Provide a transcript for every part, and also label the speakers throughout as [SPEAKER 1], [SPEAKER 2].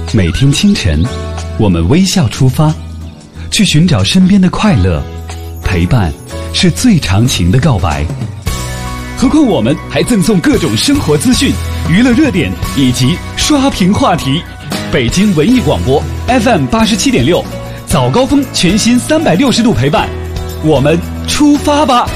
[SPEAKER 1] 每天清晨，我们微笑出发，去寻找身边的快乐。陪伴是最长情的告白。何况我们还赠送各种生活资讯、娱乐热点以及刷屏话题。北京文艺广播 FM87.6，早高峰全新360度陪伴，我们出发吧！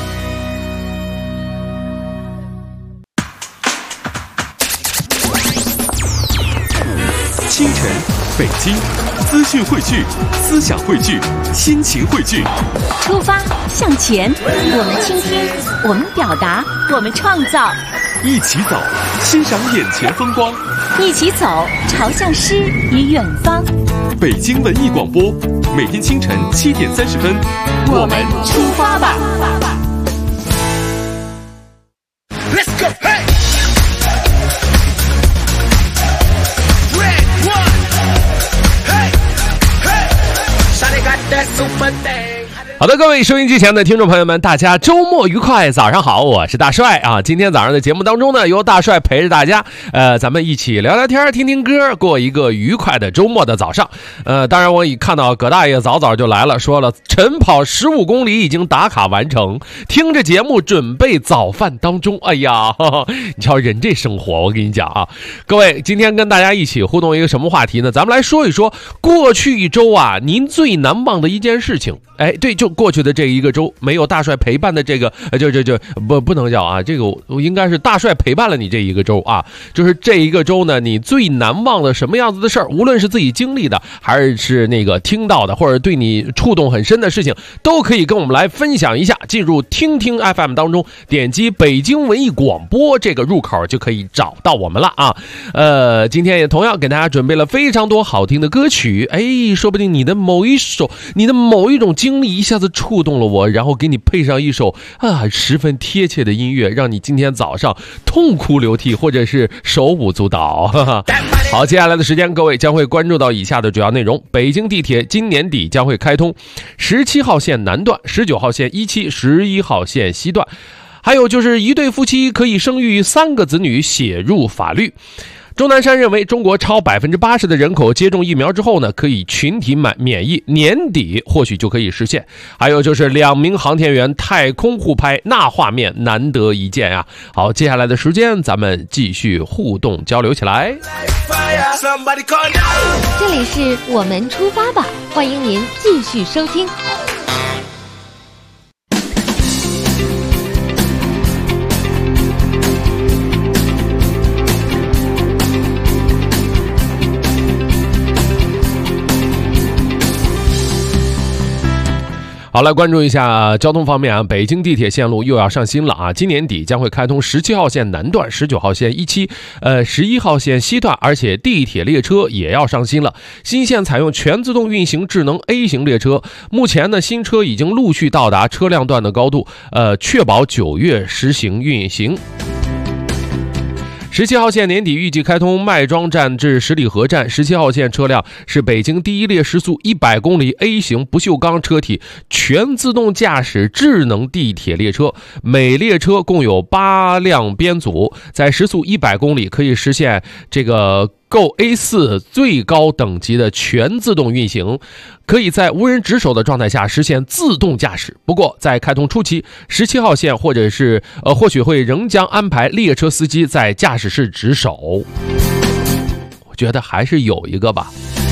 [SPEAKER 2] 清晨，北京，资讯汇聚，思想汇聚，心情汇聚。
[SPEAKER 3] 出发向前，我们倾听，我们表达，我们创造。
[SPEAKER 2] 一起走，欣赏眼前风光。
[SPEAKER 3] 一起走，朝向诗与远方。
[SPEAKER 2] 北京文艺广播，每天清晨7点30分，
[SPEAKER 3] 我们出发吧。
[SPEAKER 4] Let's go, hey! That super thing.
[SPEAKER 5] 好的，各位收音机前的听众朋友们，大家周末愉快，早上好，我是大帅啊。今天早上的节目当中呢，由大帅陪着大家，咱们一起聊聊天，听听歌，过一个愉快的周末的早上。当然我已看到葛大爷早早就来了，说了晨跑15公里已经打卡完成，听着节目准备早饭当中。哎呀，呵呵，你瞧人这生活，我跟你讲啊，各位，今天跟大家一起互动一个什么话题呢？咱们来说一说过去一周啊，您最难忘的一件事情。哎，对，就过去的这一个周，没有大帅陪伴的这个，不能叫啊，这个应该是大帅陪伴了你这一个周啊，就是这一个周呢，你最难忘的什么样子的事儿，无论是自己经历的，还是那个听到的，或者对你触动很深的事情，都可以跟我们来分享一下。进入听听 FM 当中，点击北京文艺广播这个入口就可以找到我们了啊。今天也同样给大家准备了非常多好听的歌曲，哎，说不定你的某一首，你的某一种经历一下子触动了我，然后给你配上一首十分贴切的音乐，让你今天早上痛哭流涕或者是手舞足蹈。好，接下来的时间各位将会关注到以下的主要内容。北京地铁今年底将会开通17号线南段、19号线一期、11号线西段，还有就是一对夫妻可以生育3个子女写入法律。钟南山认为，中国超80%的人口接种疫苗之后呢，可以群体免疫，年底或许就可以实现。还有就是2名航天员太空互拍，那画面难得一见啊！好，接下来的时间咱们继续互动交流起来。
[SPEAKER 6] 这里是我们出发吧，欢迎您继续收听。
[SPEAKER 5] 好，来关注一下交通方面啊，北京地铁线路又要上新了啊！今年底将会开通17号线南段、19号线一期、11号线西段，而且地铁列车也要上新了。新线采用全自动运行智能 A 型列车，目前呢，新车已经陆续到达车辆段的高度，确保9月实行运行。17号线年底预计开通麦庄站至十里河站。17号线车辆是北京第一列时速100公里 A 型不锈钢车体全自动驾驶智能地铁列车，每列车共有8辆编组，在时速100公里可以实现这个够 A4 最高等级的全自动运行，可以在无人值守的状态下实现自动驾驶。不过在开通初期，17号线或许会仍将安排列车司机在驾驶室值守。我觉得还是有一个吧，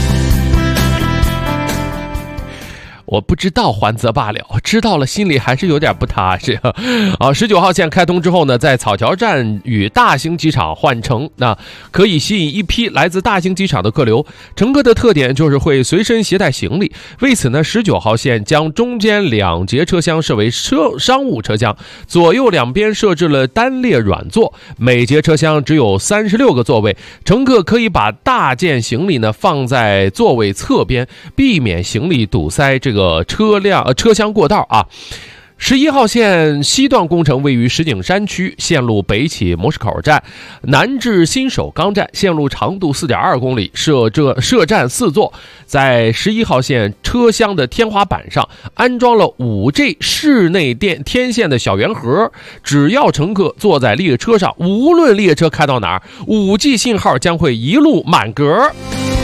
[SPEAKER 5] 我不知道还则罢了，知道了心里还是有点不踏实。19号线开通之后呢，在草桥站与大兴机场换乘，那可以吸引一批来自大兴机场的客流。乘客的特点就是会随身携带行李，为此呢，19号线将中间2节车厢设为商务车厢，左右两边设置了单列软座，每节车厢只有36个座位，乘客可以把大件行李呢放在座位侧边，避免行李堵塞这个车厢过道啊。11号线西段工程位于石景山区，线路北起模式口站，南至新首钢站，线路长度4.2公里，设站4座。在11号线车厢的天花板上安装了 5G 室内天线的小圆盒，只要乘客坐在列车上，无论列车开到哪儿， 5G 信号将会一路满格。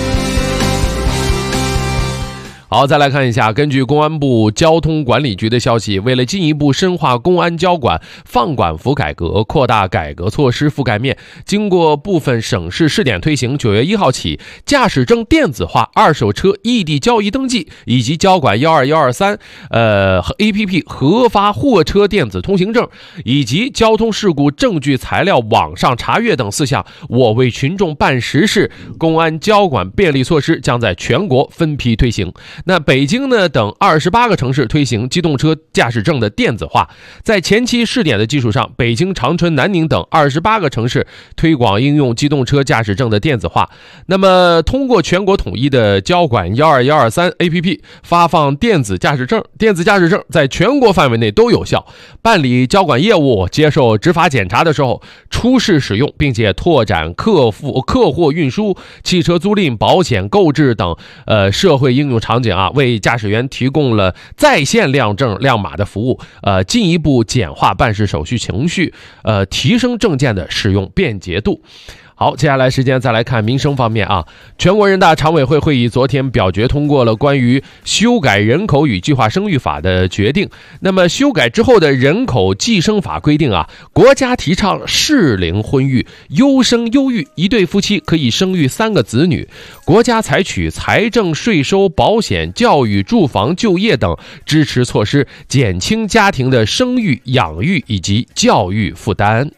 [SPEAKER 5] 好，再来看一下，根据公安部交通管理局的消息，为了进一步深化公安交管放管服改革，扩大改革措施覆盖面，经过部分省市试点推行，9月1号起，驾驶证电子化、二手车异地交易登记以及交管12123APP 核发货车电子通行证以及交通事故证据材料网上查阅等4项我为群众办实事公安交管便利措施将在全国分批推行。那北京呢等28个城市推行机动车驾驶证的电子化，在前期试点的基础上，北京、长春、南宁等28个城市推广应用机动车驾驶证的电子化。那么通过全国统一的交管12123 APP 发放电子驾驶证，电子驾驶证在全国范围内都有效。办理交管业务、接受执法检查的时候出示使用，并且拓展客货运输、汽车租赁、保险购置等社会应用场景为驾驶员提供了在线亮证亮码的服务，进一步简化办事手续程序，提升证件的使用便捷度。好，接下来时间再来看民生方面全国人大常委会会议昨天表决通过了关于修改人口与计划生育法的决定。那么修改之后的人口计生法规定国家提倡适龄婚育，优生优育，一对夫妻可以生育3个子女。国家采取财政、税收、保险、教育、住房、就业等支持措施，减轻家庭的生育、养育以及教育负担。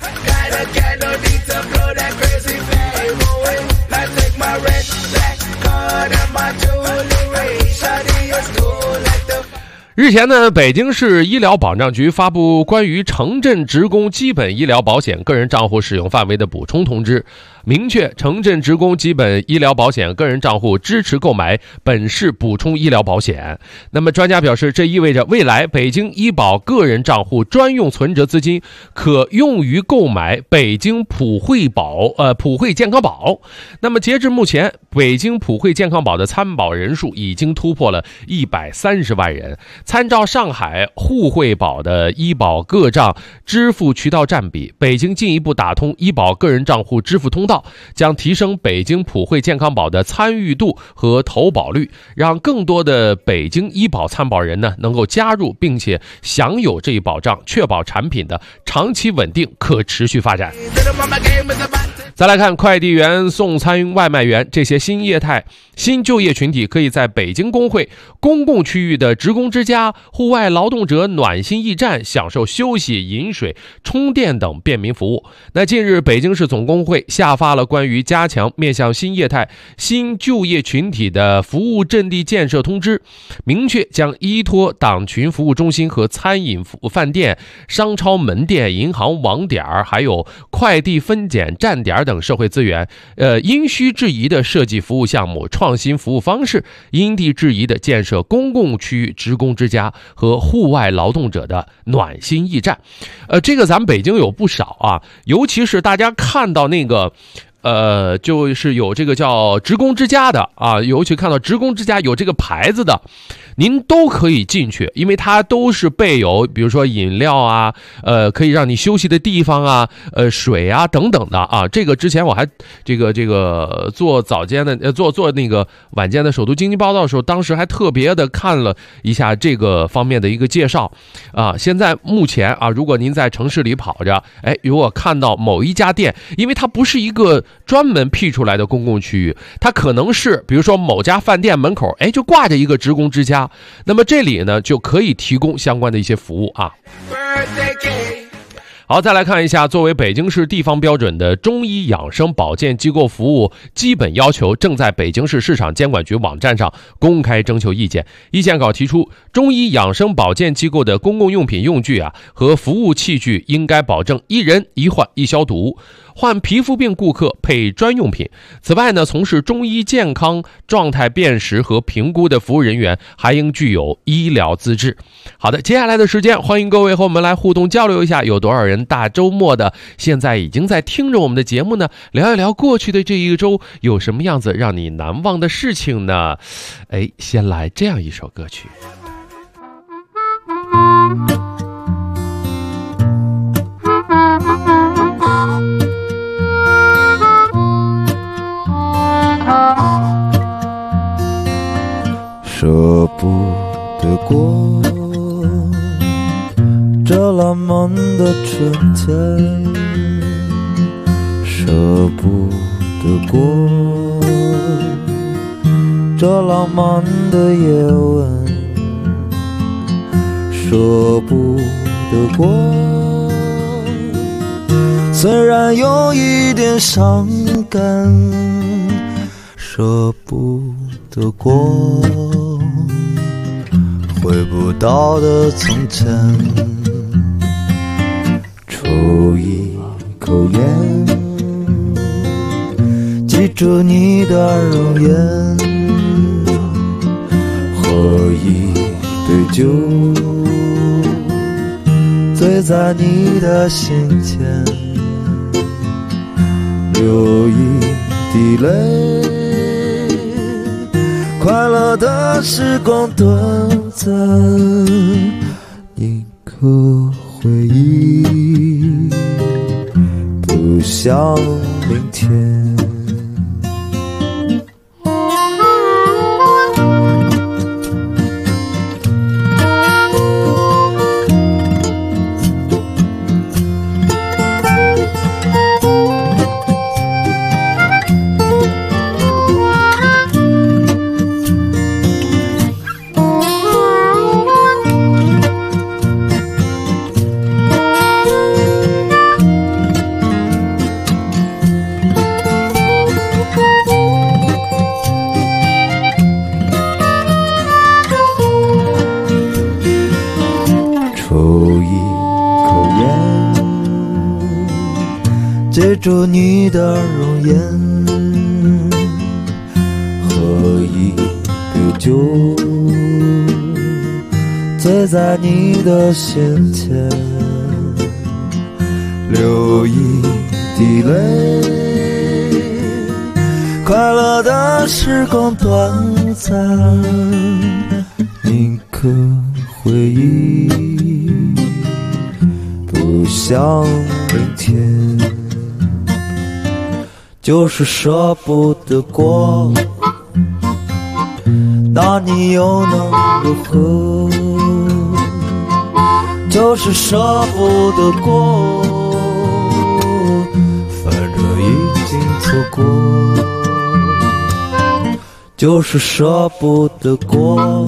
[SPEAKER 5] 日前呢，北京市医疗保障局发布关于城镇职工基本医疗保险个人账户使用范围的补充通知，明确城镇职工基本医疗保险个人账户支持购买本市补充医疗保险。那么专家表示，这意味着未来北京医保个人账户专用存折资金可用于购买北京普惠健康宝。那么截至目前，北京普惠健康宝的参保人数已经突破了130万人。参照上海互惠宝的医保个账支付渠道占比，北京进一步打通医保个人账户支付通道，将提升北京普惠健康宝的参与度和投保率，让更多的北京医保参保人呢能够加入并且享有这一保障，确保产品的长期稳定可持续发展。再来看快递员、送餐外卖员这些新业态、新就业群体，可以在北京工会公共区域的职工之家、户外劳动者暖心驿站享受休息、饮水、充电等便民服务。那近日，北京市总工会下发了关于加强面向新业态、新就业群体的服务阵地建设通知，明确将依托党群服务中心和餐饮服务饭店、商超门店、银行网点还有快递分拣站点等社会资源，因需制宜的设计服务项目、创新服务方式，因地制宜的建设公共区域职工之家和户外劳动者的暖心驿站。这个咱们北京有不少尤其是大家看到那个就是有这个叫职工之家的尤其看到职工之家有这个牌子的，您都可以进去，因为它都是备有比如说饮料可以让你休息的地方水等等的这个之前我还这个做早间的做那个晚间的首都经济报道的时候，当时还特别的看了一下这个方面的一个介绍现在目前如果您在城市里跑着，如果看到某一家店，因为它不是一个专门辟出来的公共区域，它可能是比如说某家饭店门口就挂着一个职工之家，那么这里呢就可以提供相关的一些服务好，再来看一下，作为北京市地方标准的中医养生保健机构服务基本要求，正在北京市市场监管局网站上公开征求意见。意见稿提出，中医养生保健机构的公共用品用具和服务器具应该保证一人一换一消毒，患皮肤病顾客配专用品。此外呢，从事中医健康状态辨识和评估的服务人员还应具有医疗资质。好的，接下来的时间，欢迎各位和我们来互动交流一下，有多少人大周末的现在已经在听着我们的节目呢？聊一聊过去的这一周有什么样子让你难忘的事情呢？先来这样一首歌曲。
[SPEAKER 7] 说前，舍不得过这浪漫的夜晚，舍不得过，虽然有一点伤感，舍不得过回不到的从前。抽一口烟，记住你的容颜，喝一杯酒，醉在你的心间，流一滴泪，快乐的时光短暂，一颗回忆不想明天。记住你的容颜，喝一杯酒，醉在你的心间，流一滴泪，快乐的时光短暂，一颗回忆不想明天，就是舍不得过，那你又能如何？就是舍不得过，反正已经错过。就是舍不得过，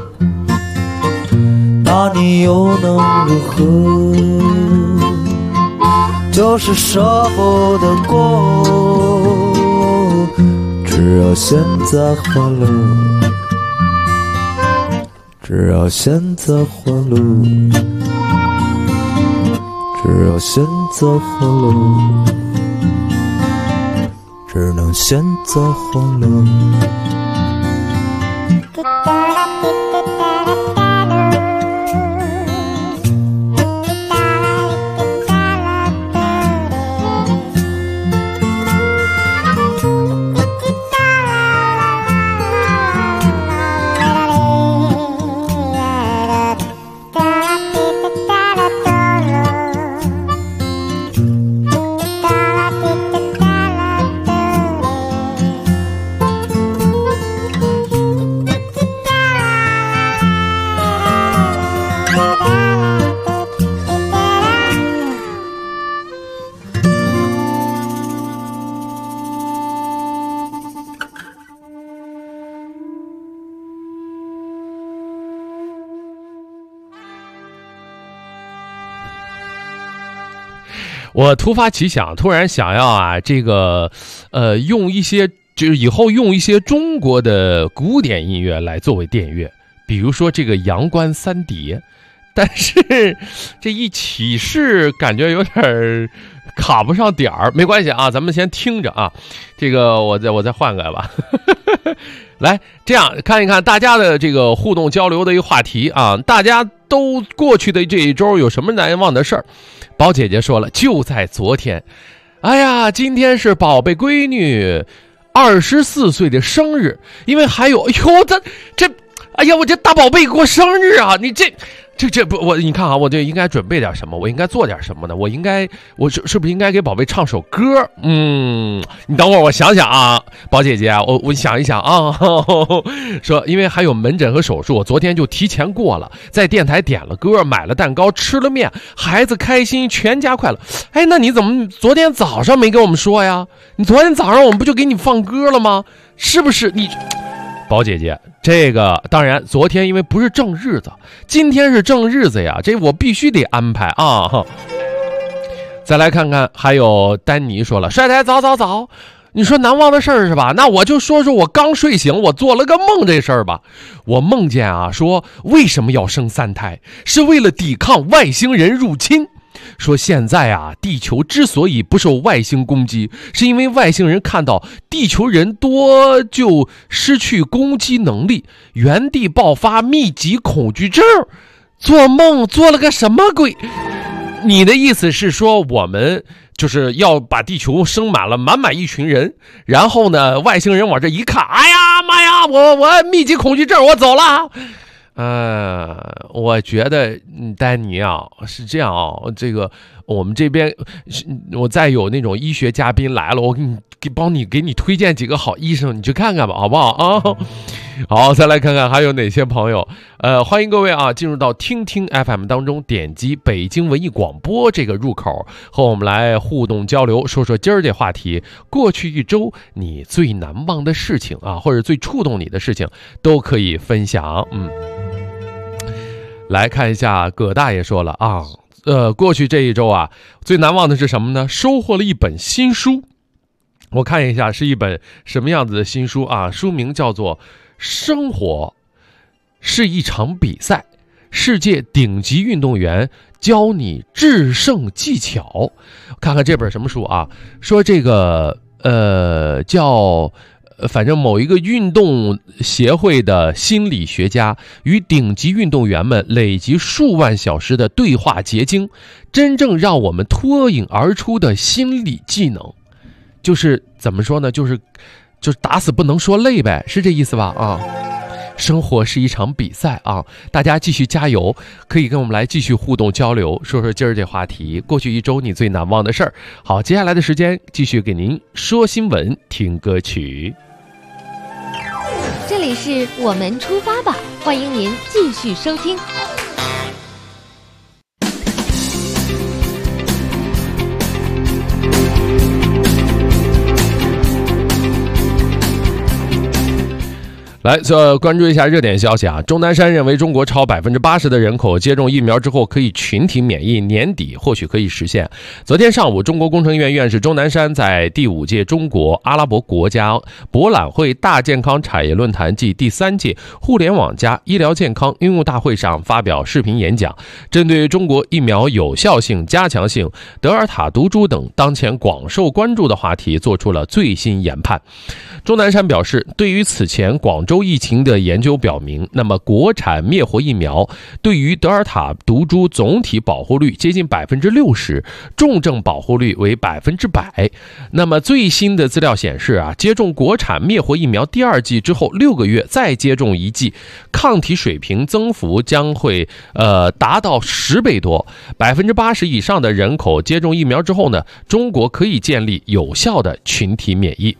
[SPEAKER 7] 那你又能如何？就是舍不得过，只要现在欢乐，只要现在欢乐，只要现在欢乐，只能现在欢乐。
[SPEAKER 5] 我突发奇想，突然想要啊，用一些就是以后用一些中国的古典音乐来作为电乐，比如说这个《阳关三叠》，但是这一起势感觉有点卡不上点儿，没关系啊，咱们先听着啊，这个我再换个吧。来，这样看一看大家的这个互动交流的一个话题啊，大家都过去的这一周有什么难忘的事儿？宝姐姐说了，就在昨天，哎呀，今天是宝贝闺女24岁的生日，因为还有，哎呦，这，哎呀，我这大宝贝过生日啊！你这这不你看啊，我就应该准备点什么？我应该做点什么呢？我是不是应该给宝贝唱首歌？你等会儿我想想啊，宝姐姐，我想一想啊，说因为还有门诊和手术，我昨天就提前过了，在电台点了歌，买了蛋糕，吃了面，孩子开心，全家快乐。哎，那你怎么昨天早上没跟我们说呀？你昨天早上我们不就给你放歌了吗？是不是你？宝姐姐，这个当然，昨天因为不是正日子，今天是正日子呀，这我必须得安排啊。再来看看，还有丹尼说了，帅台早，你说难忘的事儿是吧？那我就说说我刚睡醒，我做了个梦这事儿吧。我梦见啊，说为什么要生3胎，是为了抵抗外星人入侵。说现在啊，地球之所以不受外星攻击，是因为外星人看到地球人多就失去攻击能力，原地爆发密集恐惧症。做梦做了个什么鬼？你的意思是说我们就是要把地球生满一群人，然后呢，外星人往这一看，哎呀妈呀，我密集恐惧症，我走了。我觉得丹尼啊是这样啊，这个我们这边我再有那种医学嘉宾来了，我给你推荐几个好医生，你去看看吧，好不好啊？好，再来看看还有哪些朋友。欢迎各位啊，进入到听听 FM 当中，点击北京文艺广播这个入口，和我们来互动交流，说说今儿这话题。过去一周你最难忘的事情啊，或者最触动你的事情，都可以分享。来看一下，葛大爷说了啊，过去这一周啊，最难忘的是什么呢？收获了一本新书。我看一下是一本什么样子的新书啊？书名叫做《生活是一场比赛，世界顶级运动员教你制胜技巧》。看看这本什么书啊？说这个反正某一个运动协会的心理学家与顶级运动员们累积数万小时的对话结晶，真正让我们脱颖而出的心理技能，就是怎么说呢？就是打死不能说累呗，是这意思吧？啊，生活是一场比赛啊，大家继续加油，可以跟我们来继续互动交流，说说今儿这话题，过去一周你最难忘的事儿。好，接下来的时间继续给您说新闻，听歌曲。
[SPEAKER 6] 这里是我们出发吧，欢迎您继续收听。
[SPEAKER 5] 来，关注一下热点消息啊！钟南山认为，中国超80%的人口接种疫苗之后可以群体免疫，年底或许可以实现。昨天上午，中国工程院院士钟南山在第5届中国阿拉伯国家博览会大健康产业论坛暨第3届互联网加医疗健康应用大会上发表视频演讲，针对中国疫苗有效性、加强性、德尔塔毒株等当前广受关注的话题做出了最新研判。钟南山表示，对于此前广州疫情的研究表明，那么国产灭活疫苗对于德尔塔毒株总体保护率接近60%，重症保护率为100%。那么最新的资料显示啊，接种国产灭活疫苗第2剂之后6个月再接种1剂，抗体水平增幅将会达到10倍多。80%以上的人口接种疫苗之后呢，中国可以建立有效的群体免疫。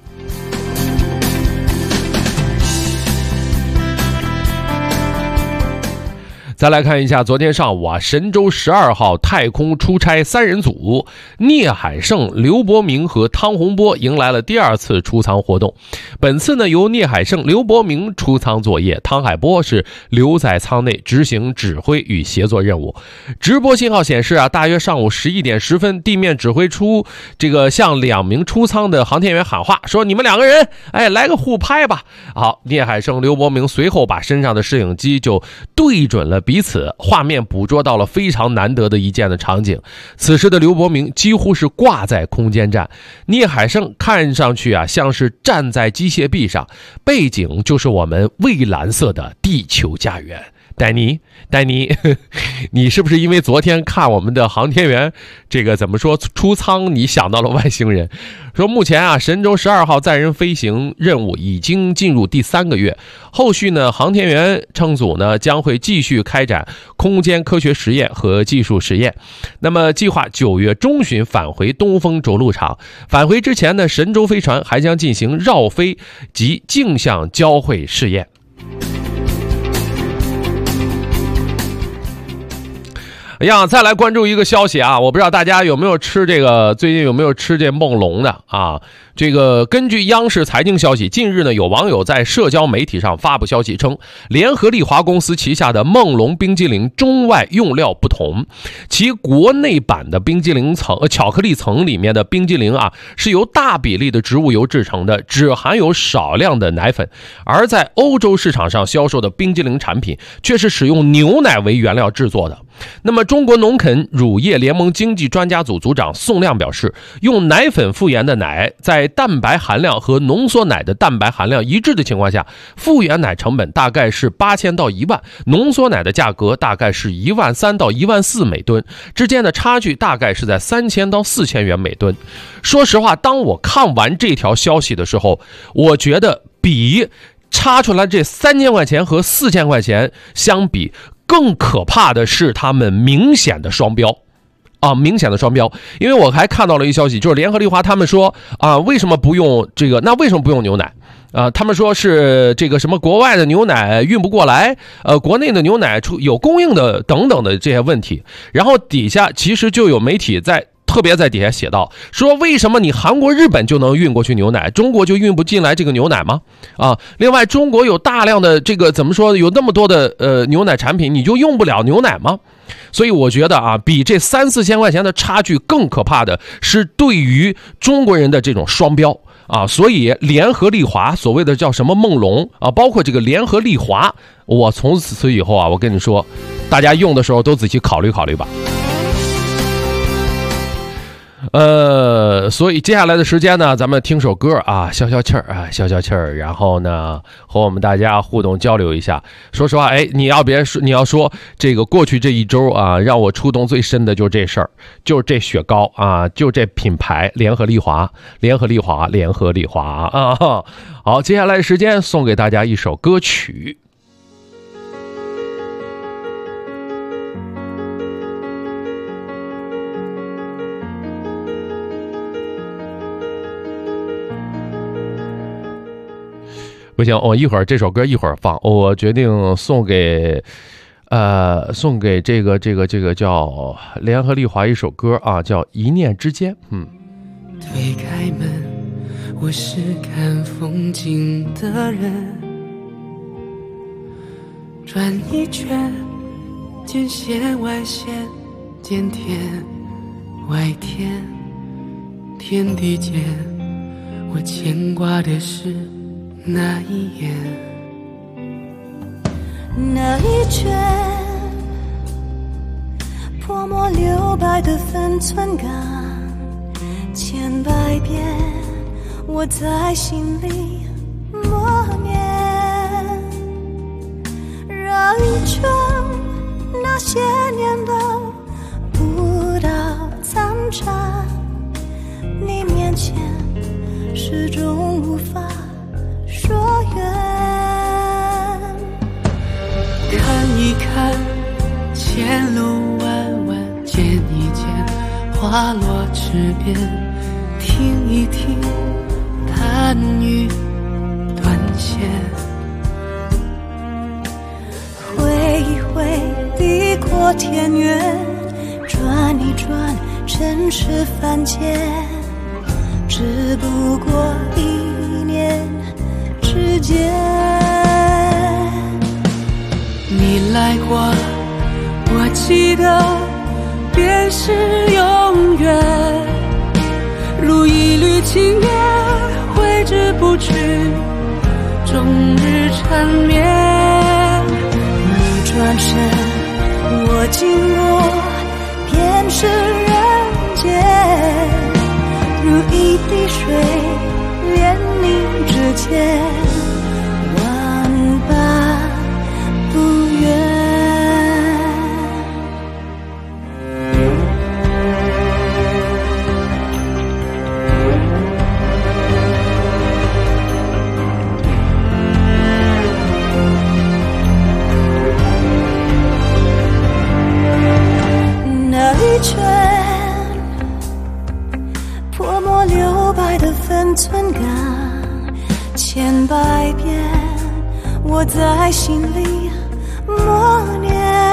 [SPEAKER 5] 再来看一下，昨天上午啊，神舟12号太空出差3人组，聂海胜、刘伯明和汤洪波迎来了第2次出舱活动。本次呢，由聂海胜、刘伯明出舱作业，汤海波是留在舱内执行指挥与协作任务。直播信号显示啊，大约上午11点10分，地面指挥处向2名出舱的航天员喊话，说你们2个人，来个互拍吧。好，聂海胜、刘伯明随后把身上的摄影机就对准了彼此，画面捕捉到了非常难得的一件的场景。此时的刘伯明几乎是挂在空间站，聂海胜看上去啊像是站在机械臂上，背景就是我们蔚蓝色的地球家园。 丹尼，你是不是因为昨天看我们的航天员这个怎么说出舱，你想到了外星人？说目前啊，神舟12号载人飞行任务已经进入第3个月，后续呢，航天员乘组呢将会继续开展空间科学实验和技术实验。那么计划9月中旬返回东风着陆场。返回之前呢，神舟飞船还将进行绕飞及径向交会试验。哎呀，再来关注一个消息啊！我不知道大家有没有吃这个，最近有没有吃这梦龙的啊？这个根据央视财经消息，近日呢，有网友在社交媒体上发布消息称，联合利华公司旗下的梦龙冰激凌中外用料不同，其国内版的冰激凌巧克力层里面的冰激凌啊，是由大比例的植物油制成的，只含有少量的奶粉；而在欧洲市场上销售的冰激凌产品，却是使用牛奶为原料制作的。那么中国农垦乳业联盟经济专家组组长宋亮表示，用奶粉复原的奶在蛋白含量和浓缩奶的蛋白含量一致的情况下，复原奶成本大概是8000到1万，浓缩奶的价格大概是13000到14000每吨，之间的差距大概是在3000到4000元每吨。说实话，当我看完这条消息的时候，我觉得比差出来这3000块钱和4000块钱相比，更可怕的是他们明显的双标啊，明显的双标。因为我还看到了一消息，就是联合利华他们说啊，为什么不用这个？那为什么不用牛奶？他们说是这个什么国外的牛奶运不过来，国内的牛奶有供应的等等的这些问题。然后底下其实就有媒体特别在底下写到说，为什么你韩国日本就能运过去牛奶，中国就运不进来这个牛奶吗？啊，另外中国有大量的这个怎么说，有那么多的牛奶产品，你就用不了牛奶吗？所以我觉得啊，比这3-4000块钱的差距更可怕的是对于中国人的这种双标啊。所以联合利华所谓的叫什么梦龙啊，包括这个联合利华，我从此以后啊，我跟你说，大家用的时候都仔细考虑考虑吧。所以接下来的时间呢，咱们听首歌啊，消消气儿，然后呢，和我们大家互动交流一下。说实话，你要说这个过去这一周啊，让我触动最深的就是这事儿，就是这雪糕啊，就这品牌联合利华啊。好，接下来的时间送给大家一首歌曲。不行，我一会儿这首歌一会儿放，我决定送给这个叫联合利华一首歌啊，叫《一念之间》。
[SPEAKER 8] 推开门，我是看风景的人，转一圈，见线外线，见天外天，天地间，我牵挂的是那一眼，
[SPEAKER 9] 那一圈泼墨留白的分寸感，千百遍我在心里默念，绕一圈那些年都不到残渣，你面前始终无法说远，
[SPEAKER 8] 看一看前路弯弯，见一见花落池边，听一听弹雨断线，
[SPEAKER 9] 挥一挥地阔天远，转一转尘世凡间，只不过一念之间。
[SPEAKER 8] 你来过，我记得便是永远，如一缕青烟，挥之不去，终日缠绵。
[SPEAKER 9] 你转身，我经过，便是人间，如一滴水，连你之间，万般不愿。 千百遍，我在心里默念。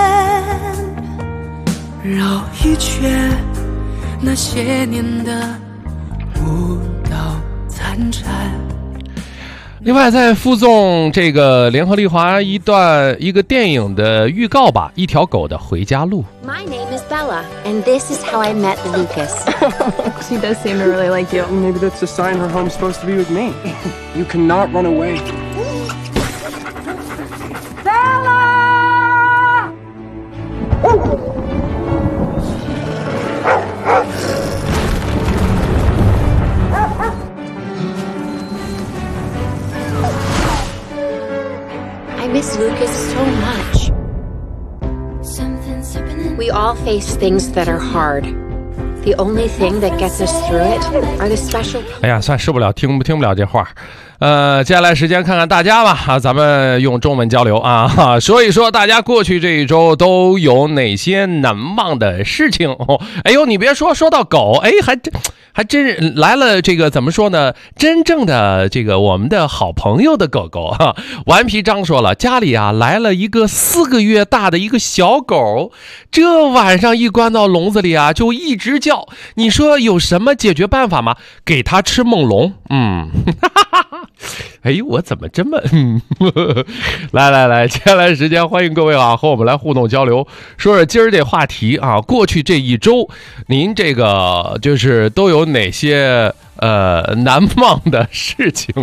[SPEAKER 8] 绕一圈那些年的舞蹈残蝉。
[SPEAKER 5] 另外，再附送这个联合利华一个电影的预告吧，《一条狗的回家路》。
[SPEAKER 10] My name is Bella, and this is how I met Lucas.
[SPEAKER 11] She does seem to really like you.
[SPEAKER 12] Maybe that's a sign her home's supposed to be with me. You cannot run away.
[SPEAKER 11] Bella!
[SPEAKER 10] I miss Lucas so much. We all face things that are hard. The only thing that gets us through it are the special.
[SPEAKER 5] 哎呀，算受不了，听不了这话。接下来时间看看大家吧，咱们用中文交流啊，说一说大家过去这一周都有哪些难忘的事情。哎呦，你别说到狗，哎，还真来了这个怎么说呢？真正的这个我们的好朋友的狗狗哈。顽皮张说了，家里啊来了一个4个月大的一个小狗，这晚上一关到笼子里啊就一直叫。你说有什么解决办法吗？给它吃梦龙。哎，我怎么这么来，接下来时间欢迎各位啊和我们来互动交流，说说今儿这话题啊，过去这一周您这个就是都有哪些难忘的事情？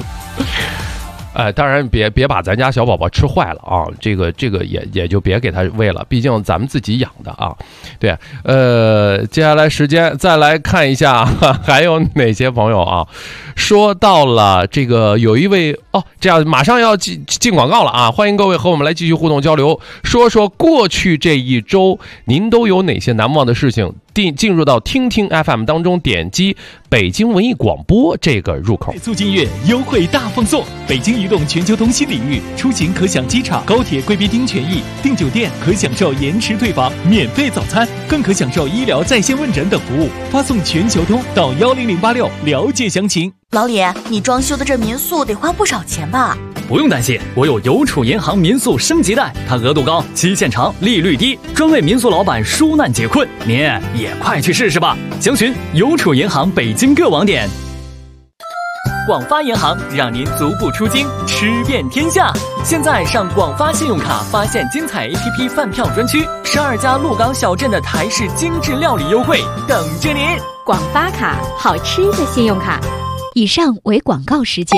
[SPEAKER 5] 当然别把咱家小宝宝吃坏了啊，这个也就别给他喂了，毕竟咱们自己养的啊。对，接下来时间再来看一下还有哪些朋友啊，说到了这个有一位这样马上要进广告了啊，欢迎各位和我们来继续互动交流，说说过去这一周您都有哪些难忘的事情。进入到听听 FM 当中，点击北京文艺广播这个入口。
[SPEAKER 2] 促进月优惠大放送，北京移动全球通新领域，出行可享机场、高铁贵宾厅权益，订酒店可享受延迟退房、免费早餐，更可享受医疗在线问诊等服务。发送全球通到10086了解详情。
[SPEAKER 13] 老李，你装修的这民宿得花不少钱吧？
[SPEAKER 14] 不用担心，我有邮储银行民宿升级贷，它额度高，期限长，利率低，专为民宿老板纾难解困。您也快去试试吧！详询邮储银行北京各网点。广发银行让您足不出京，吃遍天下。现在上广发信用卡发现精彩 APP 饭票专区，12家鹿港小镇的台式精致料理优惠等着您。
[SPEAKER 6] 广发卡，好吃的信用卡。以上为广告时间。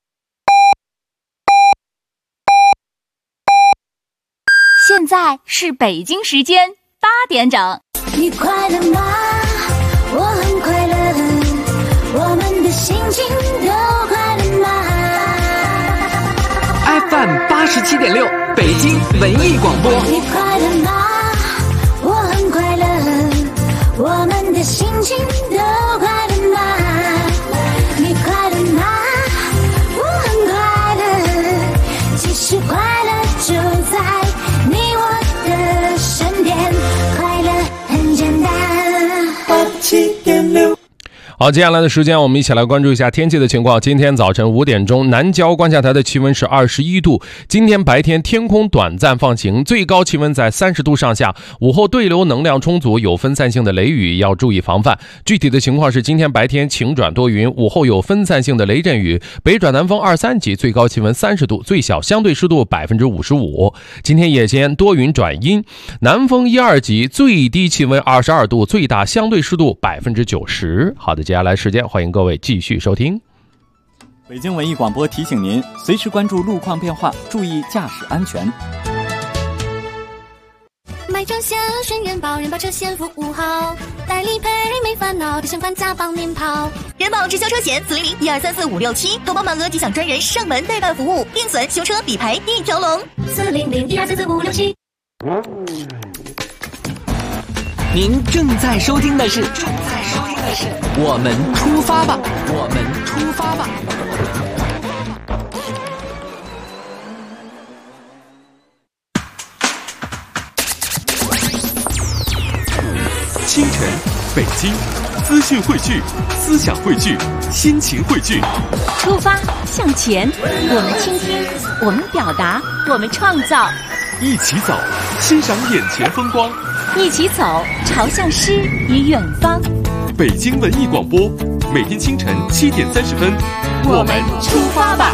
[SPEAKER 3] 现在是北京时间8点整。
[SPEAKER 9] 你快乐吗？我很快乐，我们的心情都快乐吗
[SPEAKER 15] ？FM 87.6，北京文艺广播。
[SPEAKER 9] 你快乐吗？我很快乐，我们的心情都快乐吗？你快乐吗？我很快乐，其实快乐就在你我的身边，快乐很简单。87.6。
[SPEAKER 5] 好，接下来的时间我们一起来关注一下天气的情况。今天早晨5点钟，南郊观下台的气温是21度。今天白天天空短暂放晴，最高气温在30度上下。午后对流能量充足，有分散性的雷雨，要注意防范。具体的情况是，今天白天晴转多云，午后有分散性的雷阵雨，北转南风2、3级，最高气温30度，最小相对湿度55%。今天夜间多云转阴，南风1、2级，最低气温22度，最大相对湿度90%。好的，接下来时间欢迎各位继续收听。
[SPEAKER 16] 北京文艺广播提醒您，随时关注路况变化，注意驾驶安全。
[SPEAKER 9] 买车险选人保，人保车险服务好，代理赔没烦恼，提升反价帮您跑。
[SPEAKER 13] 人保直销车险400-1234567，投保满额即享专人上门代办服务，定损、修车、理赔一条龙。
[SPEAKER 9] 400-1234567。
[SPEAKER 15] 您正在收听的是我们出发吧，我们出发吧。
[SPEAKER 2] 清晨，北京资讯汇聚，思想汇聚，心情汇聚。
[SPEAKER 3] 出发向前，我们倾听，我们表达，我们创造。
[SPEAKER 2] 一起走，欣赏眼前风光。
[SPEAKER 3] 一起走，朝向诗与远方。
[SPEAKER 2] 北京文艺广播，每天清晨7点30分，
[SPEAKER 3] 我们出发吧。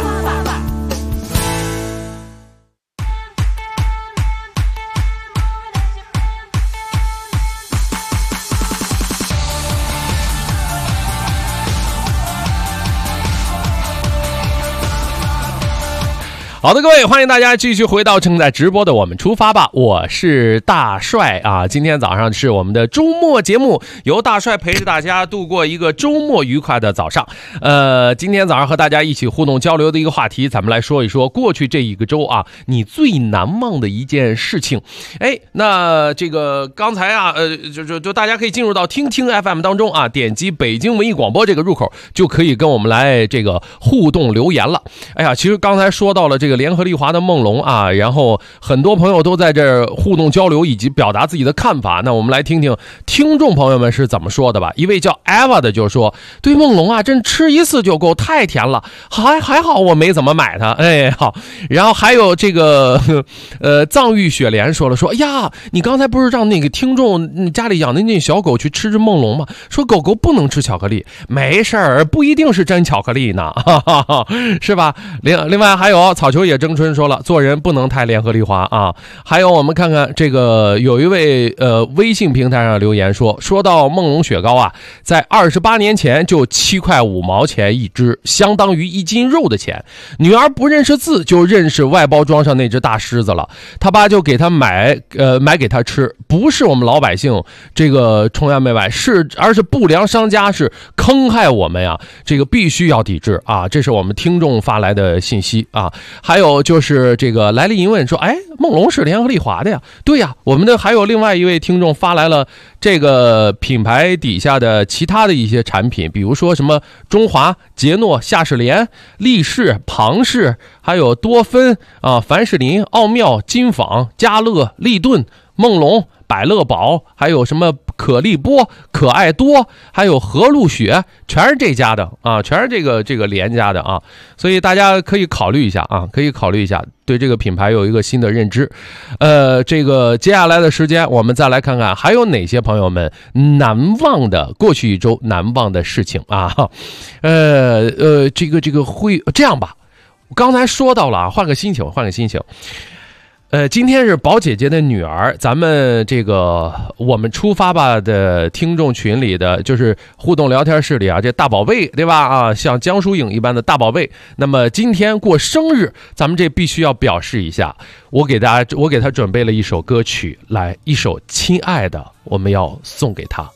[SPEAKER 5] 好的，各位，欢迎大家继续回到正在直播的我们出发吧，我是大帅啊。今天早上是我们的周末节目，由大帅陪着大家度过一个周末愉快的早上。今天早上和大家一起互动交流的一个话题，咱们来说一说过去这一个周啊，你最难忘的一件事情。那这个刚才啊，就大家可以进入到听听 FM 当中啊，点击北京文艺广播这个入口，就可以跟我们来这个互动留言了。哎呀，其实刚才说到了这个联合利华的梦龙啊，然后很多朋友都在这互动交流以及表达自己的看法。那我们来听听听众朋友们是怎么说的吧。一位叫 Eva 的就说，对梦龙啊，真吃一次就够，太甜了，还好我没怎么买它。好。然后还有这个藏玉雪莲说了，说哎呀，你刚才不是让那个听众家里养的那小狗去吃梦龙吗？说狗狗不能吃巧克力。没事儿，不一定是真巧克力呢，是吧？另外还有草球也争春说了，做人不能太联合利华啊。还有我们看看这个，有一位微信平台上留言说到梦龙雪糕啊，在28年前就7块5毛钱一只，相当于1斤肉的钱。女儿不认识字就认识外包装上那只大狮子了，他爸就给他买给他吃。不是我们老百姓这个崇洋媚外，而是不良商家是坑害我们呀，这个必须要抵制啊！这是我们听众发来的信息啊。还有就是这个来历银问说，梦龙是联合利华的呀？对呀，我们的还有另外一位听众发来了这个品牌底下的其他的一些产品，比如说什么中华、捷诺、夏士联、力士、庞氏，还有多芬啊、凡士林、奥妙、金纺、嘉乐、立顿、梦龙、百乐宝，还有什么可丽波、可爱多，还有和路雪，全是这家的啊，全是这个联家的啊，所以大家可以考虑一下啊，可以考虑一下，对这个品牌有一个新的认知。这个接下来的时间，我们再来看看还有哪些朋友们难忘的过去一周难忘的事情啊。这个会这样吧，我刚才说到了啊，换个心情。今天是宝姐姐的女儿，咱们这个我们出发吧的听众群里的，就是互动聊天室里啊，这大宝贝对吧啊，像江疏影一般的大宝贝，那么今天过生日，咱们这必须要表示一下。我给她准备了一首歌曲，来一首亲爱的，我们要送给她。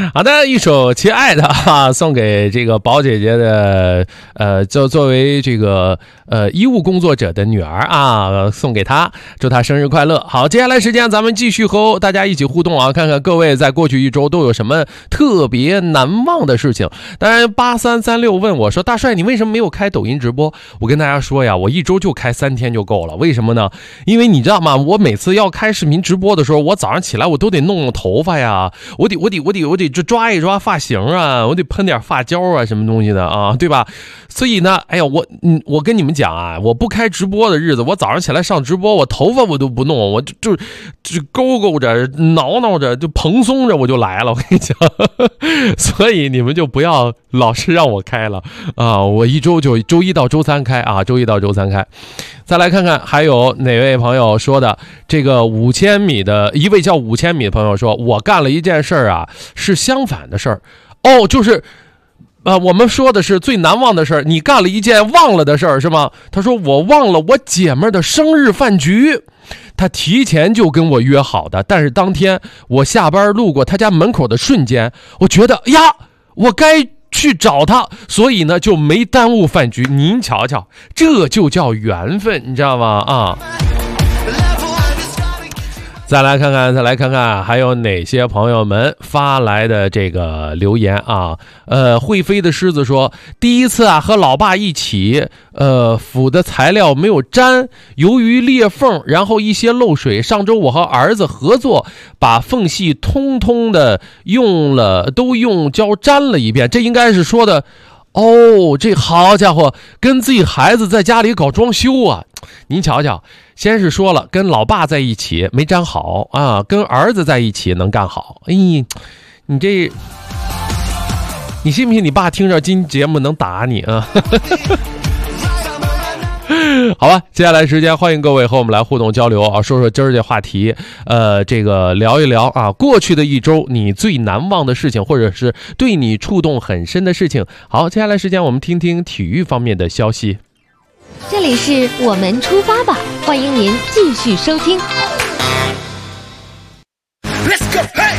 [SPEAKER 5] 好的，一首《亲爱的》送给这个宝姐姐的作为这个医务工作者的女儿啊，送给她，祝她生日快乐。好，接下来时间咱们继续和大家一起互动啊，看看各位在过去一周都有什么特别难忘的事情。当然8336问我说，大帅你为什么没有开抖音直播？我跟大家说呀，我一周就开3天就够了。为什么呢？因为你知道吗，我每次要开视频直播的时候，我早上起来我都得弄头发呀，我得这抓一抓发型啊，我得喷点发胶啊，什么东西的啊，对吧？所以呢，哎呀，我跟你们讲啊，我不开直播的日子，我早上起来上直播，我头发我都不弄，我就勾着挠着，就蓬松着我就来了，我跟你讲。所以你们就不要老是让我开了啊，我一周就周一到周三开啊，周一到周三开。再来看看还有哪位朋友说的，这个5000米的一位叫5000米的朋友说，我干了一件事儿啊，是相反的事儿哦，就是我们说的是最难忘的事儿，你干了一件忘了的事儿是吗？他说我忘了我姐妹的生日饭局，他提前就跟我约好的，但是当天我下班路过他家门口的瞬间，我觉得呀，我该去找他，所以呢就没耽误饭局。您瞧瞧，这就叫缘分，你知道吗？啊。再来看看还有哪些朋友们发来的这个留言啊。会飞的狮子说，第一次啊和老爸一起腐的材料没有粘，由于裂缝然后一些漏水，上周我和儿子合作把缝隙通通的都用胶粘了一遍。这应该是说的哦，这好家伙，跟自己孩子在家里搞装修啊。您瞧瞧，先是说了跟老爸在一起没粘好啊，跟儿子在一起能干好。哎，你信不信你爸听着今节目能打你啊？好吧，接下来时间欢迎各位和我们来互动交流啊，说说今儿这话题，这个聊一聊啊，过去的一周你最难忘的事情，或者是对你触动很深的事情。好，接下来时间我们听听体育方面的消息。
[SPEAKER 6] 这里是我们出发吧，欢迎您继续收听。
[SPEAKER 4] Let's go, hey!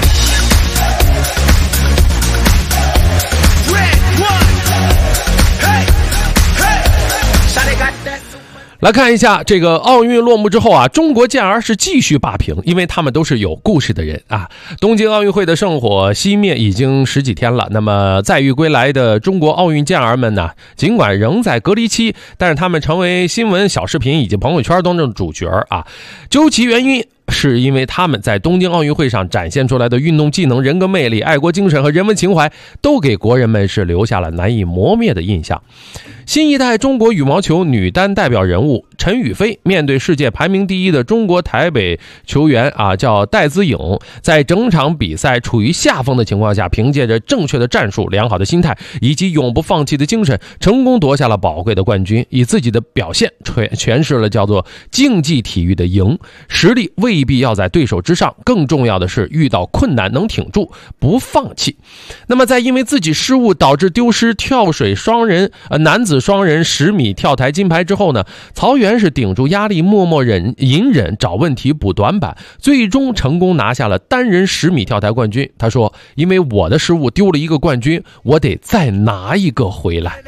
[SPEAKER 4] Shawty got that.
[SPEAKER 5] 来看一下这个奥运落幕之后啊，中国健儿是继续霸屏，因为他们都是有故事的人啊。东京奥运会的圣火熄灭已经10几天了，那么载誉归来的中国奥运健儿们呢，尽管仍在隔离期，但是他们成为新闻、小视频以及朋友圈当中的主角啊。究其原因，是因为他们在东京奥运会上展现出来的运动技能、人格魅力、爱国精神和人文情怀，都给国人们是留下了难以磨灭的印象。新一代中国羽毛球女单代表人物陈雨菲面对世界排名第一的中国台北球员啊，叫戴资颖，在整场比赛处于下风的情况下，凭借着正确的战术、良好的心态以及永不放弃的精神，成功夺下了宝贵的冠军，以自己的表现诠释了叫做竞技体育的赢。实力未必要在对手之上，更重要的是遇到困难能挺住，不放弃。那么在因为自己失误导致丢失跳水男子双人10米跳台金牌之后呢，曹原是顶住压力，默默隐忍，找问题补短板，最终成功拿下了单人10米跳台冠军。他说，因为我的失误丢了一个冠军，我得再拿一个回来。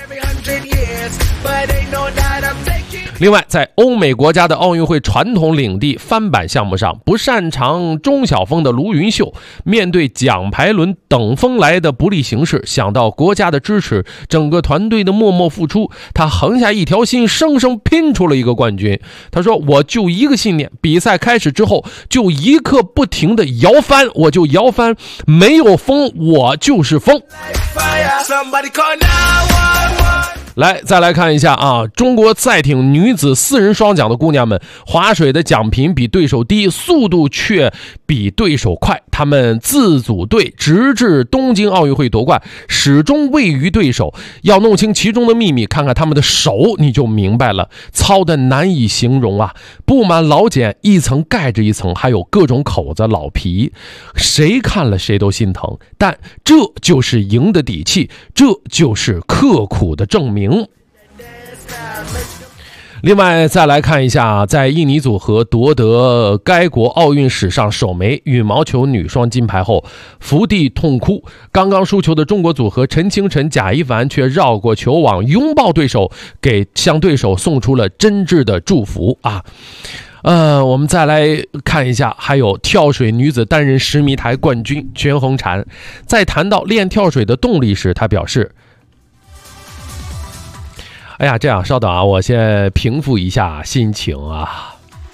[SPEAKER 5] 另外，在欧美国家的奥运会传统领地翻板项目上，不擅长中小风的卢云秀面对奖牌轮等风来的不利形势，想到国家的支持，整个团队的默默付出，他横下一条心，生生拼出了一个冠军。他说，我就一个信念，比赛开始之后就一刻不停的摇翻，我就摇翻，没有风我就是风。来，再来看一下啊，中国赛艇女子4人双桨的姑娘们，划水的奖品比对手低，速度却比对手快，她们自组队直至东京奥运会夺冠，始终位于对手。要弄清其中的秘密，看看她们的手你就明白了，糙的难以形容啊，布满老茧，一层盖着一层，还有各种口子老皮，谁看了谁都心疼，但这就是赢的底气，这就是刻苦的证明。 另外再来看一下，在印尼组合夺得该国奥运史上首枚羽毛球女双金牌后，伏地痛哭。刚刚输球的中国组合陈清晨、贾一凡却绕过球网，拥抱对手，向对手送出了真挚的祝福啊！我们再来看一下，还有跳水女子单人10米台冠军全红婵，在谈到练跳水的动力时，她表示：“哎呀，这样，稍等啊，我先平复一下心情啊。”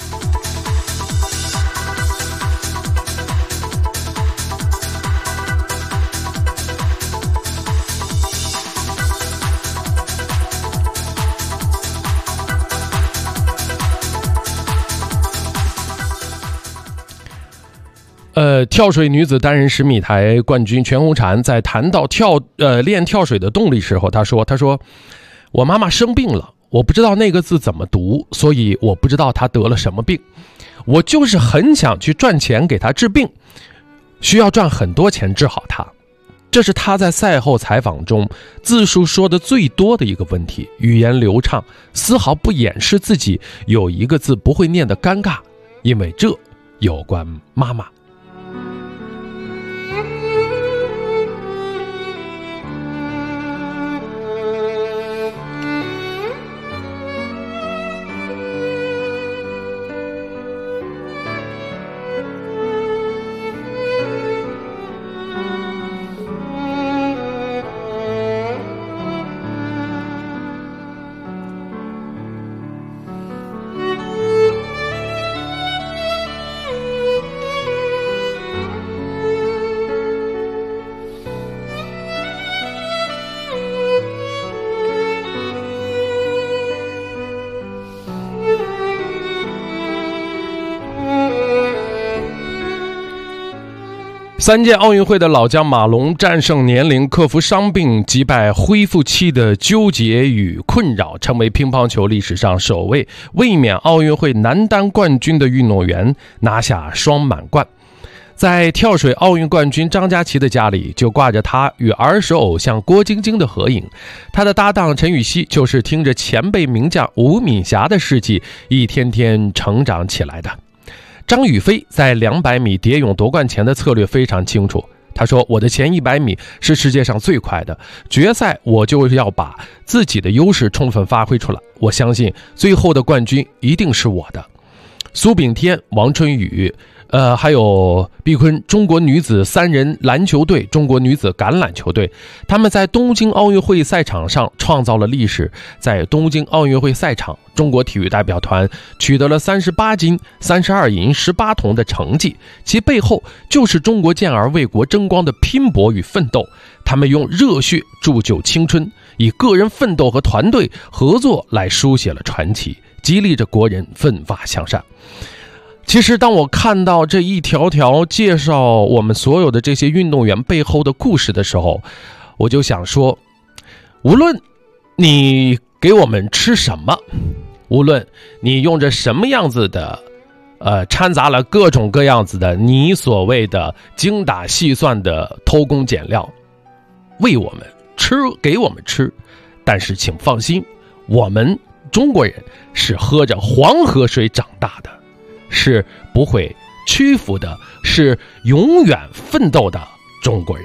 [SPEAKER 5] 跳水女子单人10米台冠军全红婵在谈到练跳水的动力时候，她说我妈妈生病了，我不知道那个字怎么读，所以我不知道她得了什么病，我就是很想去赚钱给她治病，需要赚很多钱治好她。这是她在赛后采访中字数说的最多的一个问题，语言流畅，丝毫不掩饰自己有一个字不会念的尴尬，因为这有关妈妈。3届奥运会的老将马龙战胜年龄，克服伤病，击败恢复期的纠结与困扰，成为乒乓球历史上首位卫冕奥运会男单冠军的运动员，拿下双满贯。在跳水奥运冠军张家齐的家里，就挂着他与儿时偶像郭晶晶的合影。他的搭档陈芋汐就是听着前辈名将吴敏霞的事迹，一天天成长起来的。张雨霏在200米蝶泳夺冠前的策略非常清楚，他说：“我的前100米是世界上最快的，决赛我就是要把自己的优势充分发挥出来，我相信最后的冠军一定是我的。”苏炳添、王春雨还有毕坤，中国女子3人篮球队、中国女子橄榄球队，他们在东京奥运会赛场上创造了历史。在东京奥运会赛场，中国体育代表团取得了38金、32银、18铜的成绩，其背后就是中国健儿为国争光的拼搏与奋斗。他们用热血铸就青春，以个人奋斗和团队合作来书写了传奇，激励着国人奋发向上。其实当我看到这一条条介绍我们所有的这些运动员背后的故事的时候，我就想说，无论你给我们吃什么，无论你用着什么样子的掺杂了各种各样子的你所谓的精打细算的偷工减料，喂我们吃，给我们吃，但是请放心，我们中国人是喝着黄河水长大的，是不会屈服的，是永远奋斗的中国人。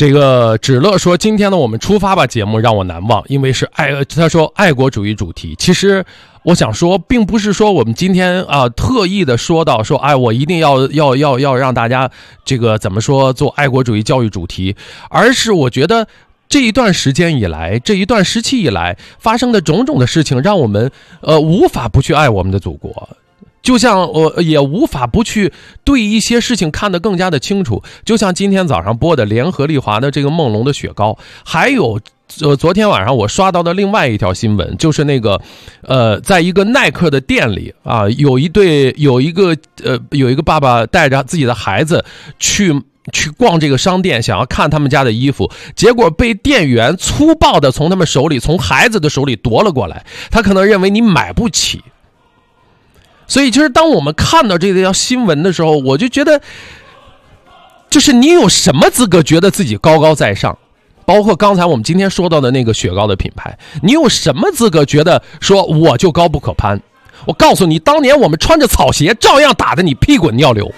[SPEAKER 5] 这个芷乐说，今天呢我们出发吧节目让我难忘，因为是他说爱国主义主题。其实我想说，并不是说我们今天特意的说到说，我一定要让大家这个怎么说做爱国主义教育主题，而是我觉得这一段时间以来，这一段时期以来发生的种种的事情，让我们无法不去爱我们的祖国。就像也无法不去对一些事情看得更加的清楚，就像今天早上播的联合利华的这个梦龙的雪糕，还有昨天晚上我刷到的另外一条新闻，就是那个在一个耐克的店里啊，有一个爸爸带着自己的孩子去逛这个商店，想要看他们家的衣服，结果被店员粗暴的从孩子的手里夺了过来，他可能认为你买不起。所以就是当我们看到这条新闻的时候，我就觉得就是你有什么资格觉得自己高高在上，包括刚才我们今天说到的那个雪糕的品牌，你有什么资格觉得说我就高不可攀？我告诉你，当年我们穿着草鞋照样打得你屁滚尿流。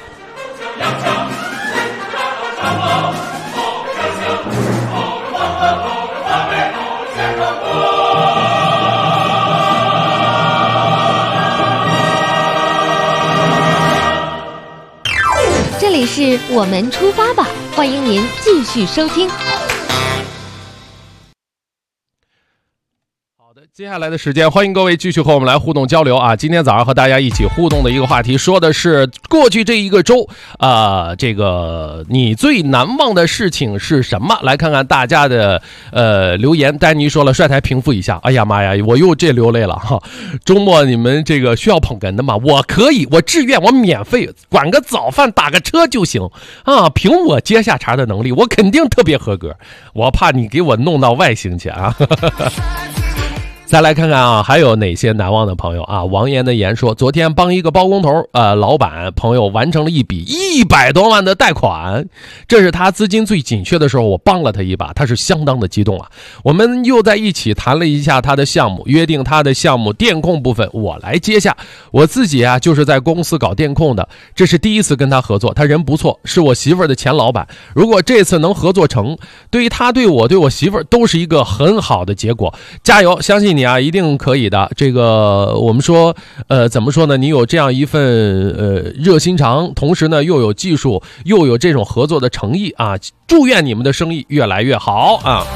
[SPEAKER 6] 这里是我们出发吧，欢迎您继续收听。
[SPEAKER 5] 接下来的时间，欢迎各位继续和我们来互动交流啊！今天早上和大家一起互动的一个话题，说的是过去这一个周这个你最难忘的事情是什么？来看看大家的留言。丹尼说了，帅台平复一下。哎呀妈呀，我又流泪了哈！周末你们这个需要捧哏的吗？我可以，我志愿，我免费，管个早饭打个车就行啊！凭我接下茬的能力，我肯定特别合格。我怕你给我弄到外星去啊！再来看看啊，还有哪些难忘的朋友啊？王岩的言说，昨天帮一个包工头老板朋友完成了一笔100多万的贷款，这是他资金最紧缺的时候，我帮了他一把，他是相当的激动啊。我们又在一起谈了一下他的项目，约定他的项目电控部分我来接下。我自己啊就是在公司搞电控的，这是第一次跟他合作，他人不错，是我媳妇儿的前老板。如果这次能合作成，对于他对我媳妇儿都是一个很好的结果。加油，相信你啊，一定可以的。这个我们说怎么说呢，你有这样一份热心肠，同时呢又有技术，又有这种合作的诚意啊，祝愿你们的生意越来越好啊。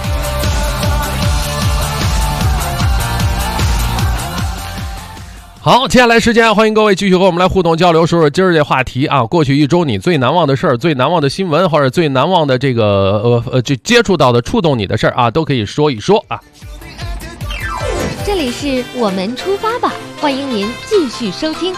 [SPEAKER 5] 好，接下来时间欢迎各位继续和我们来互动交流，说说今儿这话题啊。过去一周你最难忘的事儿、最难忘的新闻，或者最难忘的这个就接触到的触动你的事儿啊，都可以说一说啊。
[SPEAKER 6] 这里是我们出发吧，欢迎您继续收听。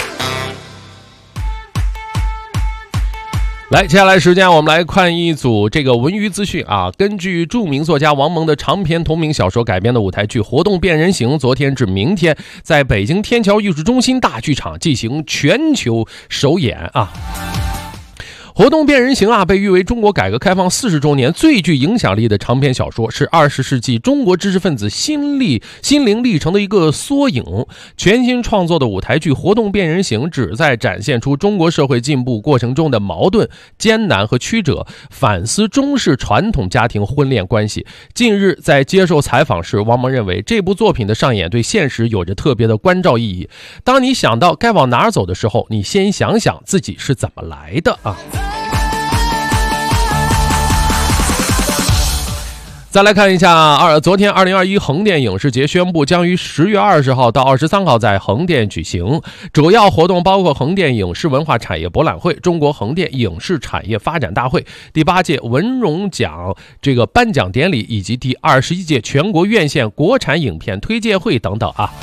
[SPEAKER 5] 来，接下来时间我们来看一组这个文娱资讯啊。根据著名作家王蒙的长篇同名小说改编的舞台剧《活动变人形》，昨天至明天在北京天桥艺术中心大剧场进行全球首演啊。活动变人形啊，被誉为中国改革开放40周年最具影响力的长篇小说，是20世纪中国知识分子心灵历程的一个缩影。全新创作的舞台剧《活动变人形》旨在展现出中国社会进步过程中的矛盾、艰难和曲折，反思中式传统家庭婚恋关系。近日在接受采访时，王蒙认为这部作品的上演对现实有着特别的关照意义。当你想到该往哪儿走的时候，你先想想自己是怎么来的啊。再来看一下昨天2021横店影视节宣布将于10月20号到23号在横店举行，主要活动包括横店影视文化产业博览会、中国横店影视产业发展大会、第8届文荣奖这个颁奖典礼，以及第21届全国院线国产影片推介会等等啊。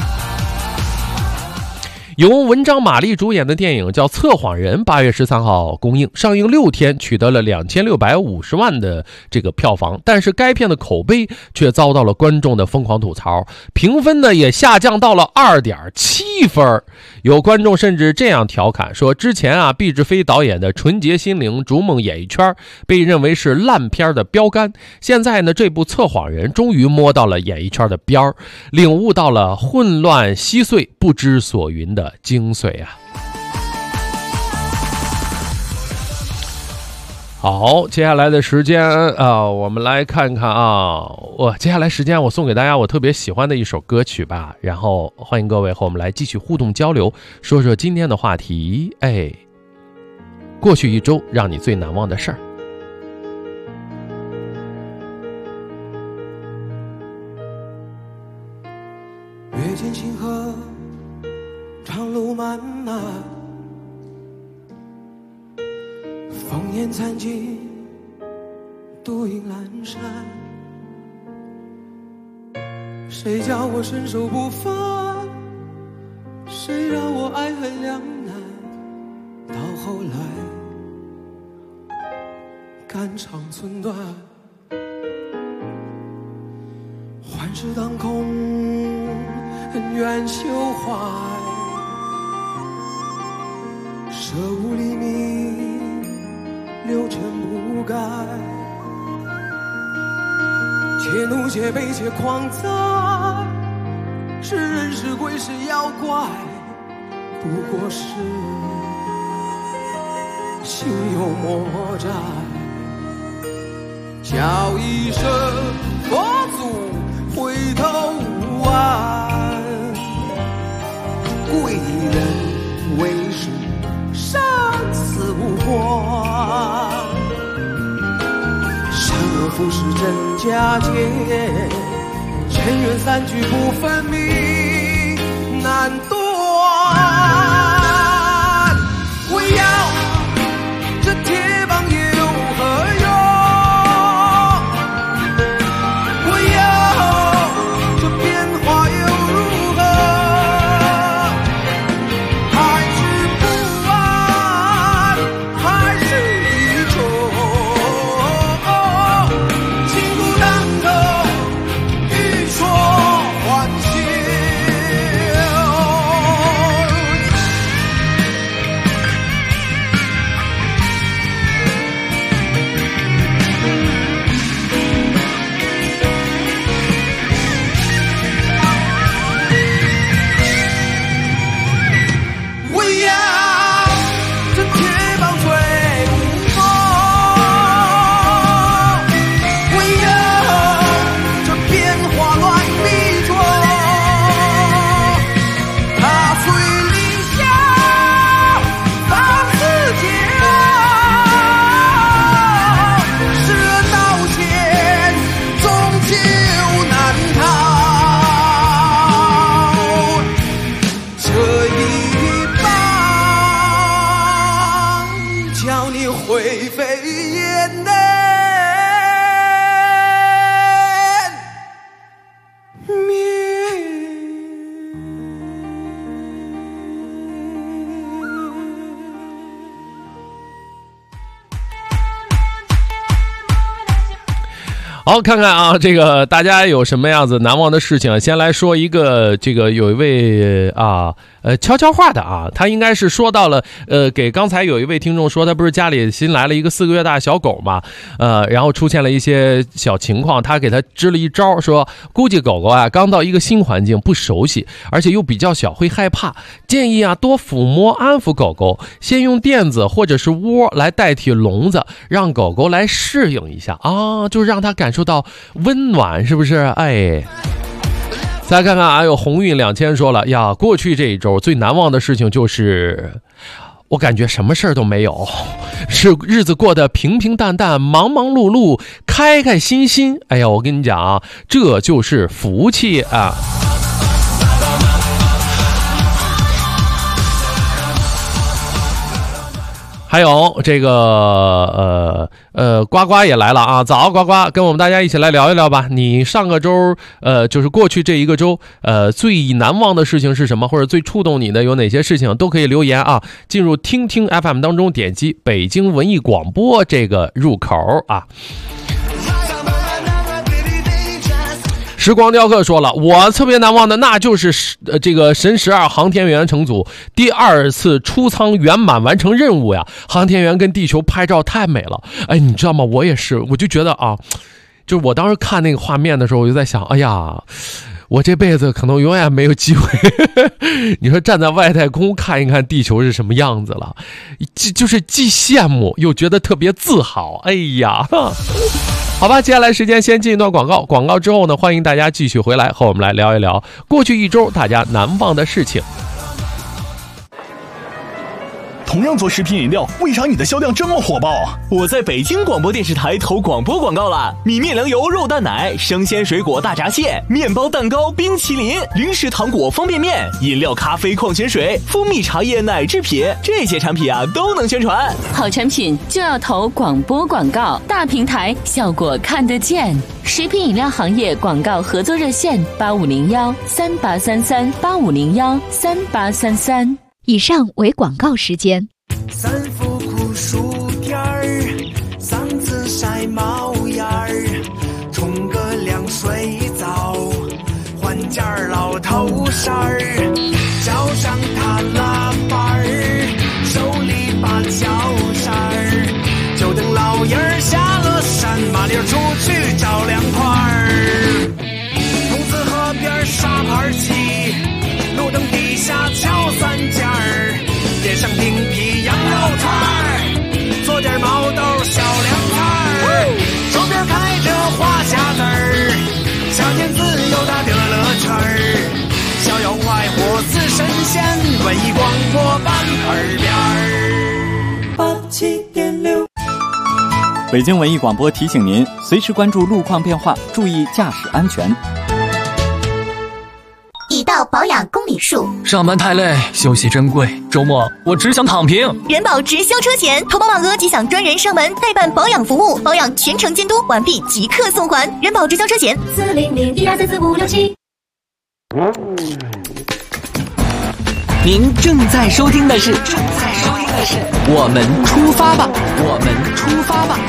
[SPEAKER 5] 由文章马丽主演的电影叫《测谎人》，8月13号公映，上映6天取得了2650万的这个票房，但是该片的口碑却遭到了观众的疯狂吐槽，评分呢也下降到了2.7分。有观众甚至这样调侃说，之前啊毕志飞导演的《纯洁心灵》逐梦演艺圈被认为是烂片的标杆，现在呢这部《测谎人》终于摸到了演艺圈的边儿，领悟到了混乱稀碎不知所云的精髓啊。 好，接下来的时间我们来看看接下来时间我送给大家我特别喜欢的一首歌曲吧，然后欢迎各位和我们来继续互动交流，说说今天的话题。过去一周让你最难忘的事儿。
[SPEAKER 7] 阅尽星河，长路漫漫，烽烟残尽，独影阑珊。谁叫我身手不凡？谁让我爱恨两难？到后来，肝肠寸断，幻世当空，恩怨休怀，舍吾黎明，六尘不改。且怒且悲且狂哉，是人是鬼是妖怪，不过是心有魔债。叫一声佛祖回头无岸，贵人为师生死无关。善恶浮世真假界，尘缘散聚不分明难断。我要这铁棒有何用？我要这变化又如何？还是不安，还是一种情路当头，欲说还休。我要这铁棒吹无风，我要这变化乱迷踪。踏碎理想，放自己，是人道歉，终究难逃。这一棒叫你灰飞烟灭。
[SPEAKER 5] 好，看看这个大家有什么样子难忘的事情。先来说一个，这个有一位悄悄话的他应该是说到了给刚才有一位听众说，他不是家里新来了一个4个月大小狗嘛，然后出现了一些小情况，他给他支了一招，说估计狗狗刚到一个新环境不熟悉，而且又比较小会害怕，建议多抚摸安抚狗狗，先用垫子或者是窝来代替笼子，让狗狗来适应一下就是让它感受到温暖，是不是？再看看有鸿运2000说了呀，过去这一周最难忘的事情就是我感觉什么事儿都没有，是日子过得平平淡淡，忙忙碌碌，开开心心。哎呀，我跟你讲这就是福气啊。还有这个呱呱也来了早，呱呱跟我们大家一起来聊一聊吧。你上个周就是过去这一个周最难忘的事情是什么，或者最触动你的有哪些事情，都可以留言进入听听 FM 当中，点击北京文艺广播这个入口时光雕刻说了，我特别难忘的那就是这个神12航天员乘组第2次出舱圆满完成任务呀！航天员跟地球拍照太美了，你知道吗？我也是，我就觉得就是我当时看那个画面的时候，我就在想，哎呀， 我这辈子可能永远没有机会你说站在外太空看一看地球是什么样子了，就是既羡慕又觉得特别自豪。哎呀，好吧，接下来时间先进一段广告，广告之后呢，欢迎大家继续回来和我们来聊一聊过去一周大家难忘的事情。
[SPEAKER 17] 同样做食品饮料，为啥你的销量这么火爆？
[SPEAKER 18] 我在北京广播电视台投广播广告了，米面粮油肉蛋奶、生鲜水果大闸蟹、面包蛋糕、冰淇淋、零食糖果方便面、饮料咖啡矿泉水、蜂蜜茶叶奶制品，这些产品啊都能宣传。
[SPEAKER 3] 好产品就要投广播广告，大平台效果看得见。食品饮料行业广告合作热线8501-3833-8501-3833。
[SPEAKER 6] 以上为广告时间。
[SPEAKER 7] 三伏酷暑天儿，嗓子晒冒烟儿，冲个凉水澡，换件老头衫儿，脚上踏拉板儿，手里把脚扇儿，就等老爷儿下了山，麻溜出去找凉快儿。筒子河边沙盘棋，路灯底下敲三件儿，点上冰皮羊肉串儿，做点毛豆小凉菜儿，手边开着花匣子儿，夏天自由打得乐趣儿，逍遥快活似神仙，文艺广播版耳边儿87.6。
[SPEAKER 16] 北京文艺广播提醒您，随时关注路况变化，注意驾驶安全。
[SPEAKER 13] 已到保养公里数，
[SPEAKER 14] 上班太累，休息珍贵，周末我只想躺平。
[SPEAKER 13] 人保直销车险，投保满额即享专人上门代办保养服务，保养全程监督，完毕即刻送还。人保直销车险40012344567。
[SPEAKER 15] 您正在收听的是我们出发吧，我们出发吧。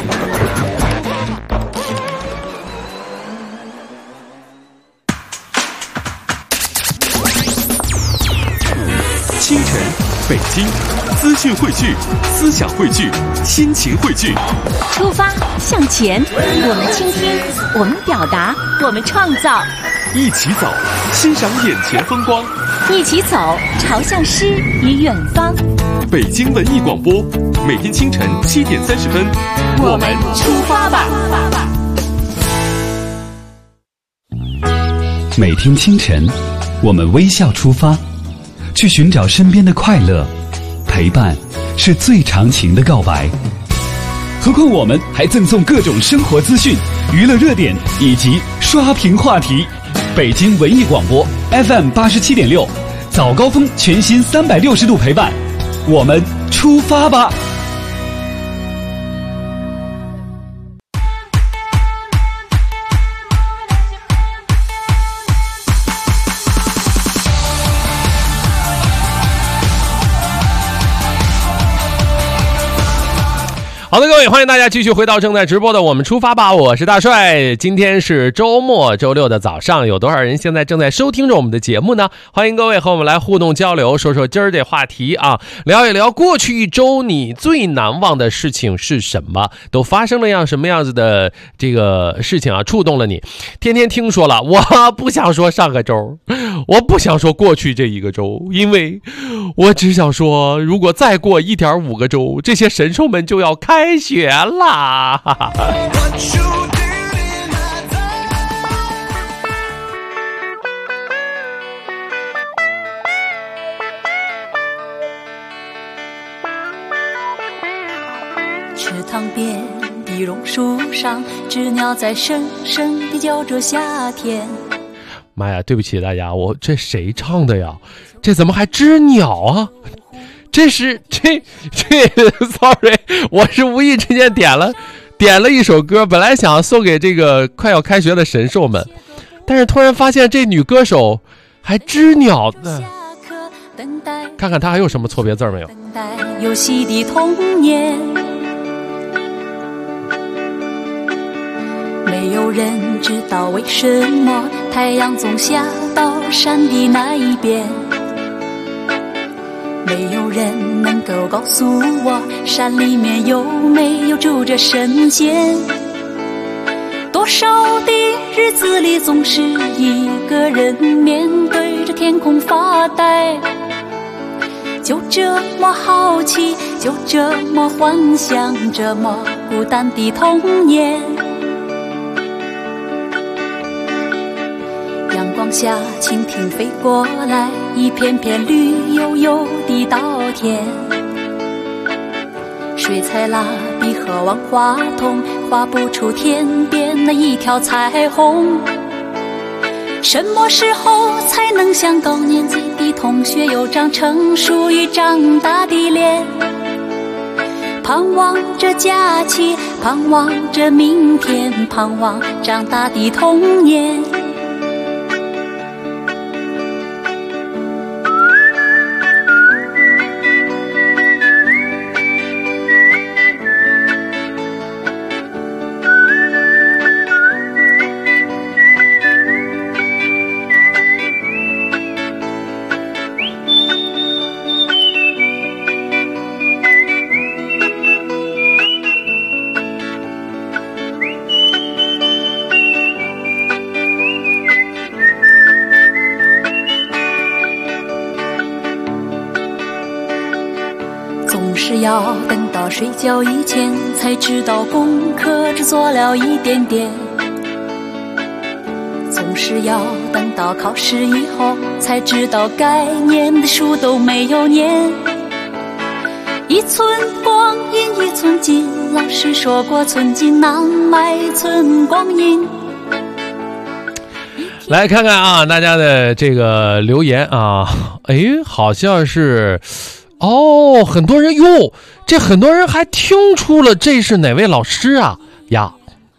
[SPEAKER 1] 清晨，北京，资讯汇聚，思想汇聚，亲情汇聚。
[SPEAKER 3] 出发向前，我们倾听，我们表达，我们创造。
[SPEAKER 1] 一起走，欣赏眼前风光。
[SPEAKER 3] 一起走，朝向诗与远方。
[SPEAKER 1] 北京文艺广播，每天清晨7点30分，
[SPEAKER 3] 我们出发吧。
[SPEAKER 1] 每天清晨，我们微笑出发，去寻找身边的快乐。陪伴是最长情的告白。何况我们还赠送各种生活资讯、娱乐热点以及刷屏话题。北京文艺广播 FM 87.6，早高峰全新360度陪伴，我们出发吧。
[SPEAKER 5] 好的，各位，欢迎大家继续回到正在直播的我们出发吧，我是大帅。今天是周末，周六的早上，有多少人现在正在收听着我们的节目呢？欢迎各位和我们来互动交流，说说今儿这话题啊，聊一聊过去一周你最难忘的事情是什么，都发生了什么样子的这个事情啊，触动了你。天天听说了，我不想说上个周，我不想说过去这一个周，因为我只想说，如果再过1.5个周，这些神兽们就要开学啦！
[SPEAKER 8] 池塘边的榕树上，知鸟在声声地叫着夏天。
[SPEAKER 5] 妈呀，对不起大家，这谁唱的呀？这怎么还知鸟啊？这 sorry， 我是无意之间点了一首歌，本来想送给这个快要开学的神兽们，但是突然发现这女歌手还知鸟呢。看看她还有什么错别字没有？
[SPEAKER 8] 等待游戏的童年，没有人知道为什么太阳总下到山的那一边。没有人能够告诉我，山里面有没有住着神仙？多少的日子里总是一个人面对着天空发呆，就这么好奇，就这么幻想，这么孤单的童年。阳光下蜻蜓飞过来，一片片绿油油的稻田，水彩蜡笔和万花筒画不出天边那一条彩虹。什么时候才能像高年级的同学有张成熟与长大的脸？盼望着假期，盼望着明天，盼望长大的童年。总是要等到睡觉以前才知道功课只做了一点点，总是要等到考试以后才知道该念的书都没有念。一寸光阴一寸金，老师说过寸金难买寸光阴。
[SPEAKER 5] 来看看啊，大家的这个留言啊，好像是哦，很多人哟，这很多人还听出了这是哪位老师啊呀？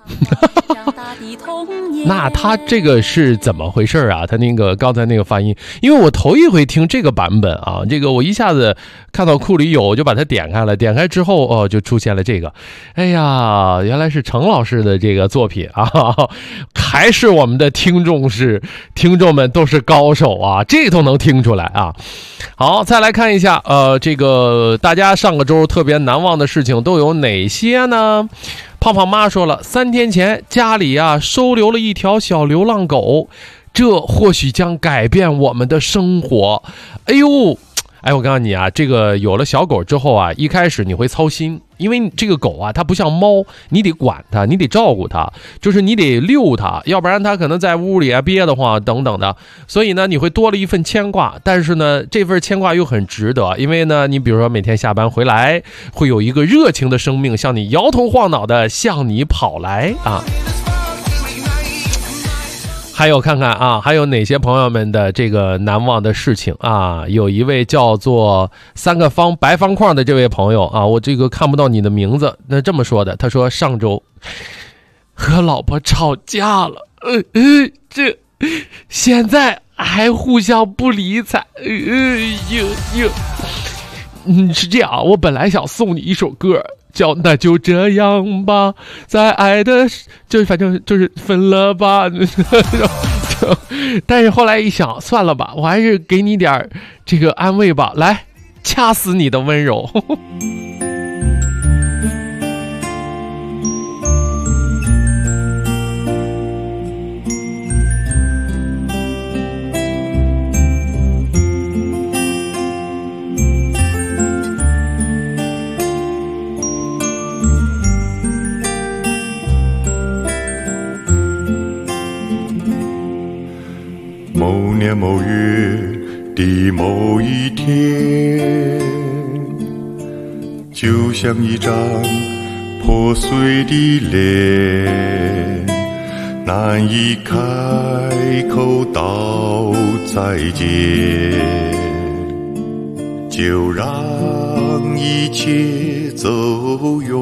[SPEAKER 5] 那他这个是怎么回事啊？他那个刚才那个发音，因为我头一回听这个版本啊，这个我一下子看到库里有，我就把它点开了，点开之后就出现了这个，哎呀，原来是程老师的这个作品啊，还是我们的听众们都是高手啊，这都能听出来啊。好，再来看一下这个大家上个周特别难忘的事情都有哪些呢？胖胖妈说了，3天前家里收留了一条小流浪狗，这或许将改变我们的生活。我告诉你啊，这个有了小狗之后啊，一开始你会操心，因为这个狗啊，它不像猫，你得管它，你得照顾它，就是你得遛它，要不然它可能在屋里憋得慌等等的，所以呢，你会多了一份牵挂。但是呢，这份牵挂又很值得，因为呢，你比如说每天下班回来，会有一个热情的生命向你摇头晃脑的向你跑来啊。还有看看啊，还有哪些朋友们的这个难忘的事情啊？有一位叫做3个方白方框的这位朋友啊，我这个看不到你的名字，那这么说的，他说上周和老婆吵架了，这现在还互相不理睬，是这样，我本来想送你一首歌。叫那就这样吧，在爱的就反正就是分了吧但是后来一想算了吧，我还是给你点这个安慰吧，来掐死你的温柔
[SPEAKER 19] 某年某月的某一天，就像一张破碎的脸，难以开口道再见，就让一切走远。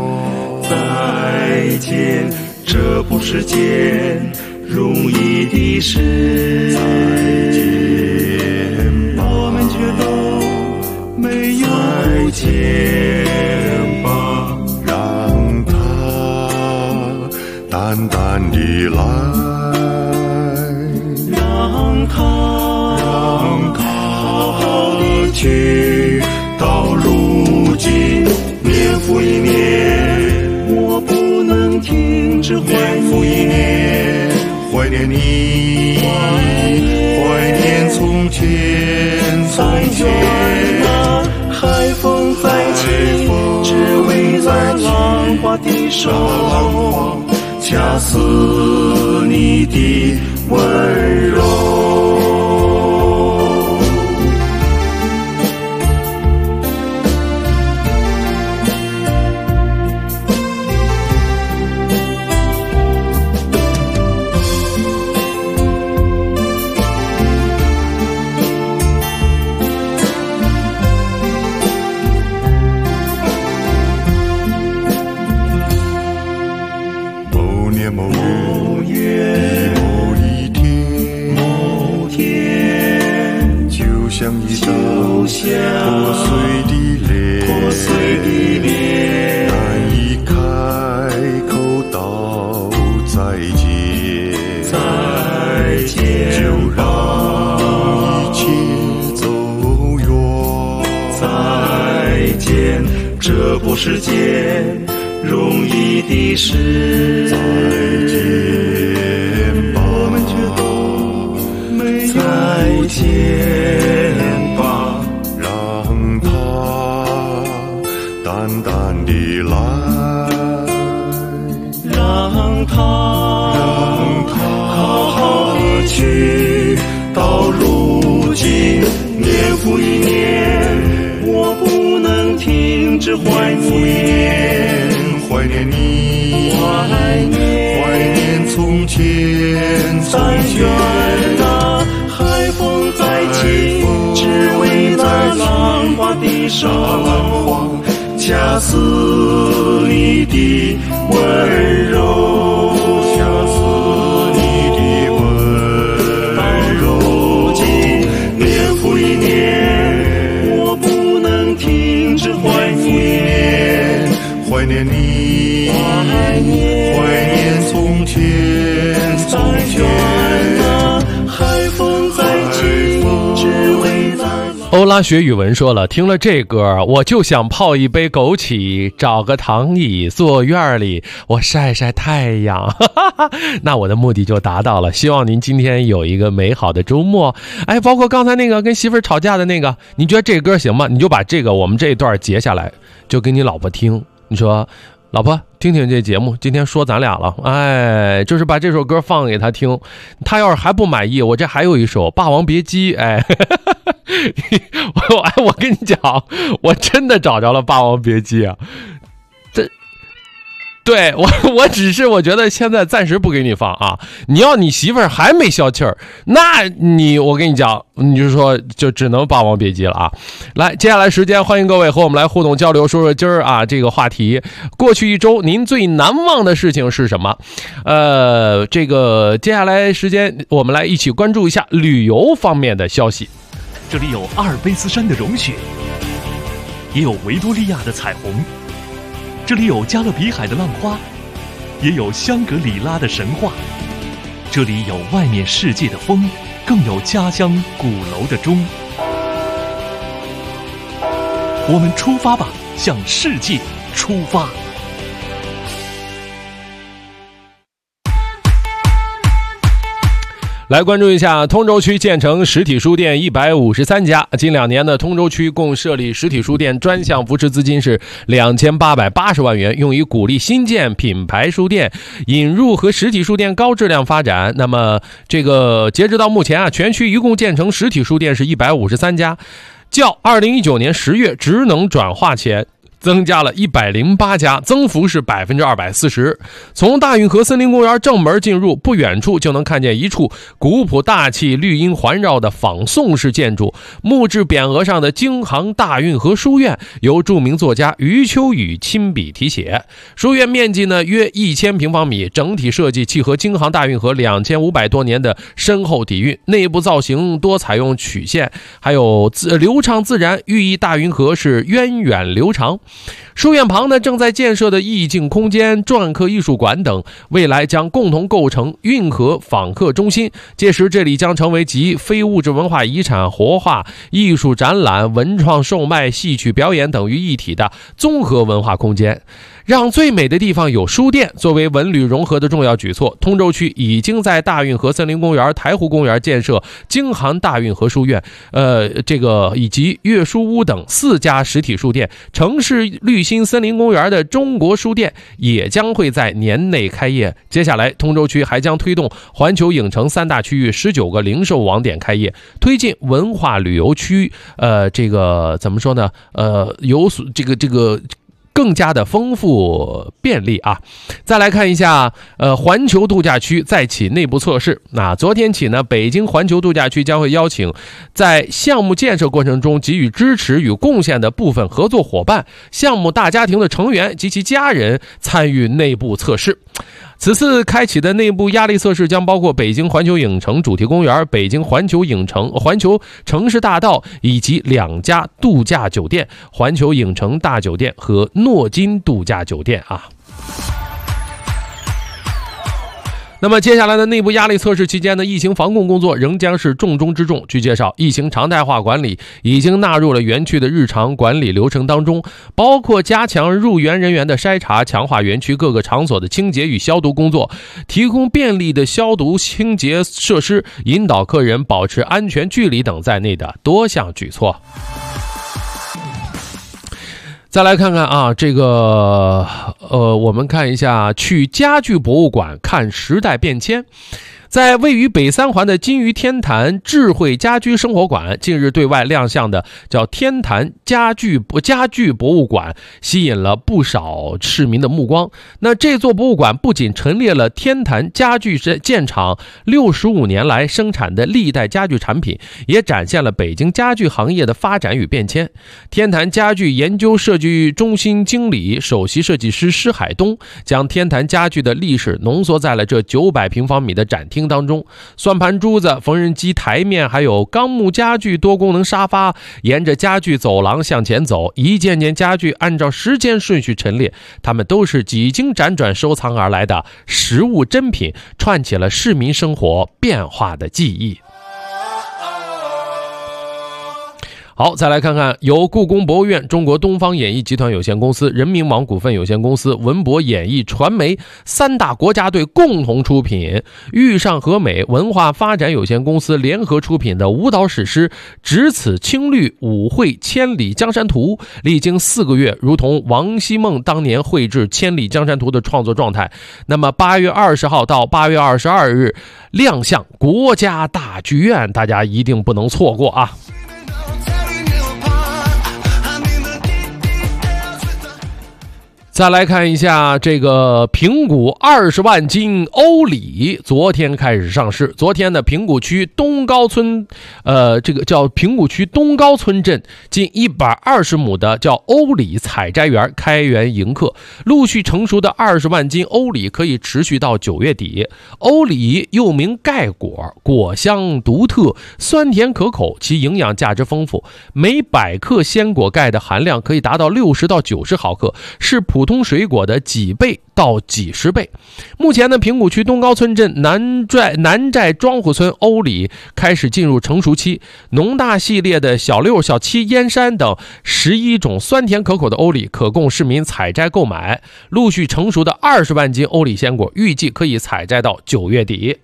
[SPEAKER 20] 再见，这不是件容易的事，再见吧，我们却都没有再见吧，
[SPEAKER 19] 让它淡淡地来，
[SPEAKER 20] 让它好好地去，到如今年复一年，我不能停止怀念，年复一年
[SPEAKER 19] 从前，
[SPEAKER 20] 但愿那海风再起，只为那浪花的手，恰似你的温柔。
[SPEAKER 19] 某月某一天，
[SPEAKER 20] 某天，
[SPEAKER 19] 就像一张破碎的脸，难以开口道再见，就让一切走远。
[SPEAKER 20] 再见，这不是件容易的事。
[SPEAKER 19] 再见吧，
[SPEAKER 20] 我们却都没有。再见吧，
[SPEAKER 19] 让它淡淡地来，
[SPEAKER 20] 让它好好地去。到如今，年复一年，我不能停止怀念。
[SPEAKER 19] 怀念你，怀念从前，
[SPEAKER 20] 但愿那海风再起，只为那浪花的手，恰似你的温柔，
[SPEAKER 19] 恰似你的温柔。
[SPEAKER 20] 如今年复一年，我不能停止怀念。
[SPEAKER 19] 怀念你，怀念从前，
[SPEAKER 20] 但愿那海风再起，只为那。
[SPEAKER 5] 欧拉学语文说了，听了这歌，我就想泡一杯枸杞，找个躺椅坐院里，我晒晒太阳。那我的目的就达到了，希望您今天有一个美好的周末。哎，包括刚才那个跟媳妇儿吵架的那个，你觉得这歌行吗？你就把这个我们这一段截下来，就给你老婆听。你说，老婆，听听这节目，今天说咱俩了，哎，就是把这首歌放给他听，他要是还不满意，我这还有一首《霸王别姬》，哎，我跟你讲，我真的找着了《霸王别姬》啊，对我只是我觉得现在暂时不给你放啊，你要你媳妇儿还没消气儿，那我跟你讲，你就说就只能霸王别姬了啊。来，接下来时间欢迎各位和我们来互动交流，说说今儿啊这个话题，过去一周您最难忘的事情是什么？这个接下来时间我们来一起关注一下旅游方面的消息。
[SPEAKER 2] 这里有阿尔卑斯山的融雪，也有维多利亚的彩虹。这里有加勒比海的浪花，也有香格里拉的神话。这里有外面世界的风，更有家乡鼓楼的钟。我们出发吧，向世界出发。
[SPEAKER 5] 来关注一下通州区建成实体书店153家，近2年呢，通州区共设立实体书店专项扶持资金是2880万元，用于鼓励新建品牌书店，引入和实体书店高质量发展。那么这个截止到目前啊，全区一共建成实体书店是153家，较2019年10月职能转化前增加了108家，增幅是240%。从大运河森林公园正门进入，不远处就能看见一处古朴大气、绿荫环绕的仿宋式建筑，木质匾额上的京杭大运河书院由著名作家余秋雨亲笔题写。书院面积呢约1000平方米，整体设计契合京杭大运河2500多年的深厚底蕴，内部造型多采用曲线，还有流畅自然，寓意大运河是源远流长。书院旁呢正在建设的意境空间、篆刻艺术馆等，未来将共同构成运河访客中心。届时这里将成为集非物质文化遗产活化、艺术展览、文创售卖、戏曲表演等于一体的综合文化空间。 让最美的地方有书店作为文旅融合的重要举措，通州区已经在大运河森林公园、台湖公园建设京杭大运河书院，以及悦书屋等4家实体书店。城市绿心森林公园的中国书店也将会在年内开业。接下来，通州区还将推动环球影城3大区域19个零售网点开业，推进文化旅游区，怎么说呢？有所更加的丰富便利啊！再来看一下，环球度假区再起内部测试。那昨天起呢，北京环球度假区将会邀请在项目建设过程中给予支持与贡献的部分合作伙伴、项目大家庭的成员及其家人参与内部测试。此次开启的内部压力测试将包括北京环球影城主题公园、北京环球城市大道以及2家度假酒店，环球影城大酒店和诺金度假酒店啊。那么接下来的内部压力测试期间呢，疫情防控工作仍将是重中之重。据介绍，疫情常态化管理已经纳入了园区的日常管理流程当中，包括加强入园人员的筛查，强化园区各个场所的清洁与消毒工作，提供便利的消毒清洁设施，引导客人保持安全距离等在内的多项举措。再来看看啊，我们看一下去家具博物馆看时代变迁。在位于北3环的金鱼天坛智慧家居生活馆近日对外亮相的叫天坛家具博物馆，吸引了不少市民的目光。那这座博物馆不仅陈列了天坛家具建厂65年来生产的历代家具产品，也展现了北京家具行业的发展与变迁。天坛家具研究设计中心经理、首席设计师施海东将天坛家具的历史浓缩在了这900平方米的展厅当中，算盘珠子、缝纫机台面，还有钢木家具、多功能沙发，沿着家具走廊向前走，一件件家具按照时间顺序陈列，它们都是几经辗转收藏而来的实物珍品，串起了市民生活变化的记忆。好，再来看看由故宫博物院、中国东方演艺集团有限公司、人民网股份有限公司、文博演艺传媒3大国家队共同出品，豫上和美文化发展有限公司联合出品的舞蹈史诗《只此青绿舞会千里江山图》，历经4个月，如同王希孟当年绘制《千里江山图》的创作状态。那么8月20号到8月22日亮相国家大剧院，大家一定不能错过啊！再来看一下这个平谷20万斤欧李，昨天开始上市。昨天的平谷区东高村，平谷区东高村镇近120亩的叫欧李采摘园开园迎客，陆续成熟的20万斤欧李可以持续到9月底。欧李又名盖果，果香独特，酸甜可口，其营养价值丰富，每100克鲜果钙的含量可以达到60到90毫克，是普通水果的几倍到几十倍。目前呢，平谷区东高村镇南寨庄户村欧李开始进入成熟期，农大系列的小6、小7、燕山等11种酸甜可口的欧李可供市民采摘购买。陆续成熟的20万斤欧李鲜果预计可以采摘到9月底。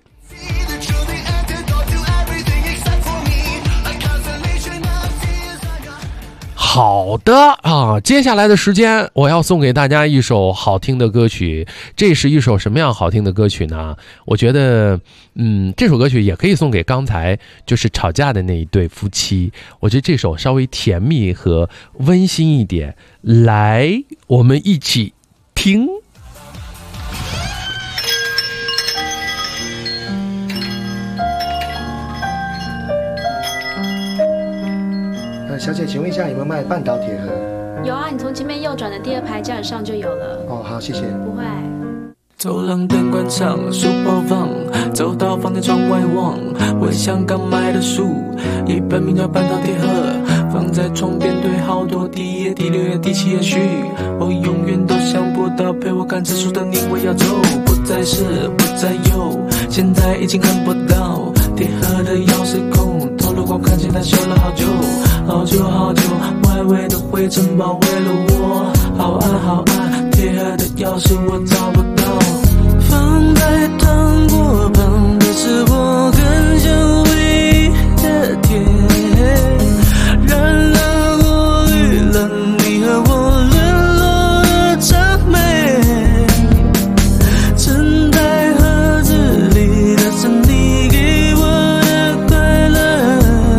[SPEAKER 5] 好的啊，接下来的时间我要送给大家一首好听的歌曲。这是一首什么样好听的歌曲呢？我觉得这首歌曲也可以送给刚才就是吵架的那一对夫妻。我觉得这首稍微甜蜜和温馨一点，来我们一起听。
[SPEAKER 21] 小姐，请问一下有没有卖半岛铁盒？
[SPEAKER 11] 有啊，你从前面右转的第2排架子上就有了。
[SPEAKER 21] 哦，好，谢谢。
[SPEAKER 11] 不会。
[SPEAKER 8] 走廊灯关上，书包放，走到房间窗外望，我像刚买的书，一本名叫《半岛铁盒》，放在床边堆好多第1页、第6页、第7页序，我永远都想不到陪我看这书的你会要走，不再是，不再有，现在已经看不到铁盒的钥匙孔，透露光看见它修了好久。好久好久，外围的灰尘包围了我，好暗好暗，铁贴合的钥匙我找不到，放在糖果旁的是我很想回忆的甜，染了过滤了你和我沦落的谄媚，沉在盒子里的是你给我的快乐，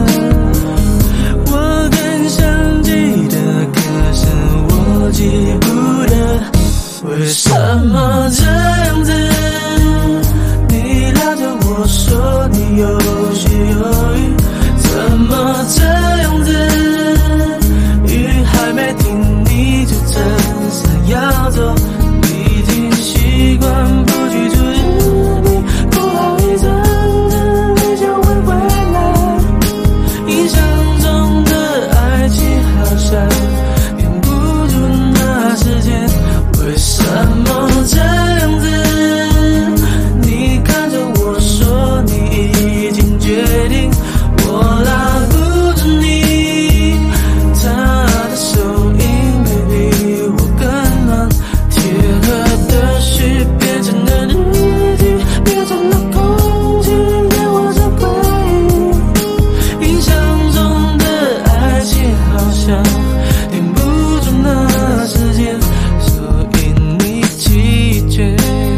[SPEAKER 8] 我更想记得，可是我记不得，为什么这样子？你拉着我说你有血有雨，怎么这样子？雨还没停你就真想要走，已经习惯不去注意你，过好一阵子你就会回来，印象中的爱情好像停不住那时间，为什么这样子？你看着我说你已经决定，我拉不住你，他的手应该比我更暖，贴合的序变成了日记，变成了空气，给我这回忆，印象中的爱情好像停不住那时间，所以你弃权。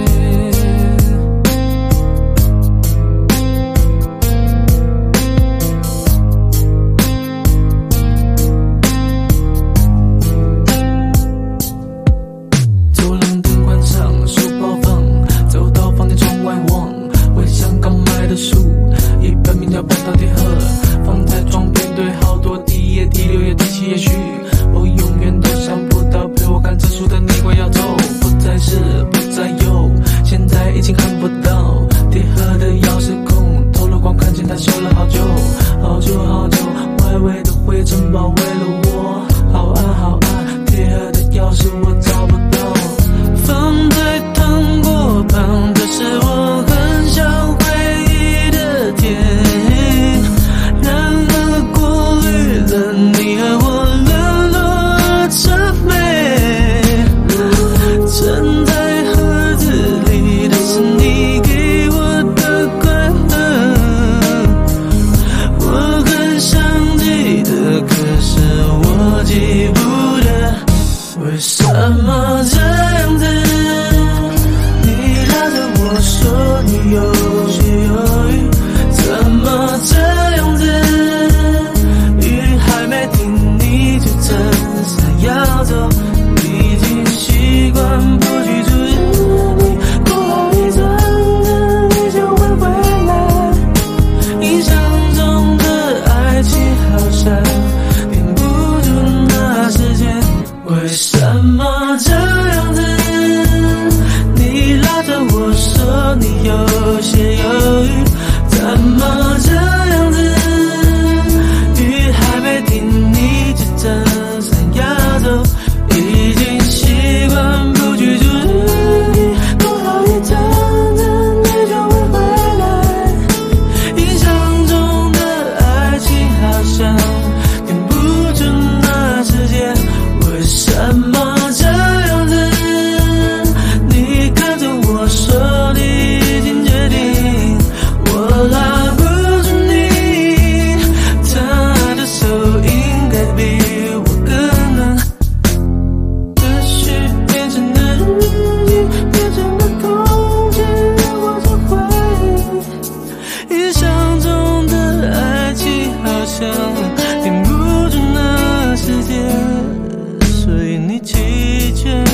[SPEAKER 8] 走廊灯关上，书包放，走到房间窗外望，回想刚买的书，一本名叫半导体盒，放在床边堆好多，第一页、第六页、第七页序，我永远都想不到陪我看这书的你快要走，不再是不再有，现在已经看不到，贴合的钥匙孔，透了光看见它收了好久好久好久，外围的灰尘包围了我，好暗好暗，贴合的钥匙我找不到，放在糖果旁的是我很想回忆的甜，然而过滤了你和我沦落的谄媚，沉在盒子里的是你给我的快乐，我很想记得，可是我记不得，为什么这样子？你拉着我说你有血有雨，怎么这样子？雨还没停你就真想要走，已经习惯不去注意你，过好一阵子你就会回来，印象中的爱情好像停不住那时间，为什么这样子？你拉着我说你有血有雨，怎么这样子？雨还没停你就真想要走，已经习惯不去注意你，过好一阵子你就会回来，印象中的爱情好像停不住那时间，为什么这样子？你看着我说你已经决定，我拉不住你，他的手应该比我更暖，的序变成了日记，变成了空气，让我这回忆，印象中的爱情好像停不住那时间，所以你弃权。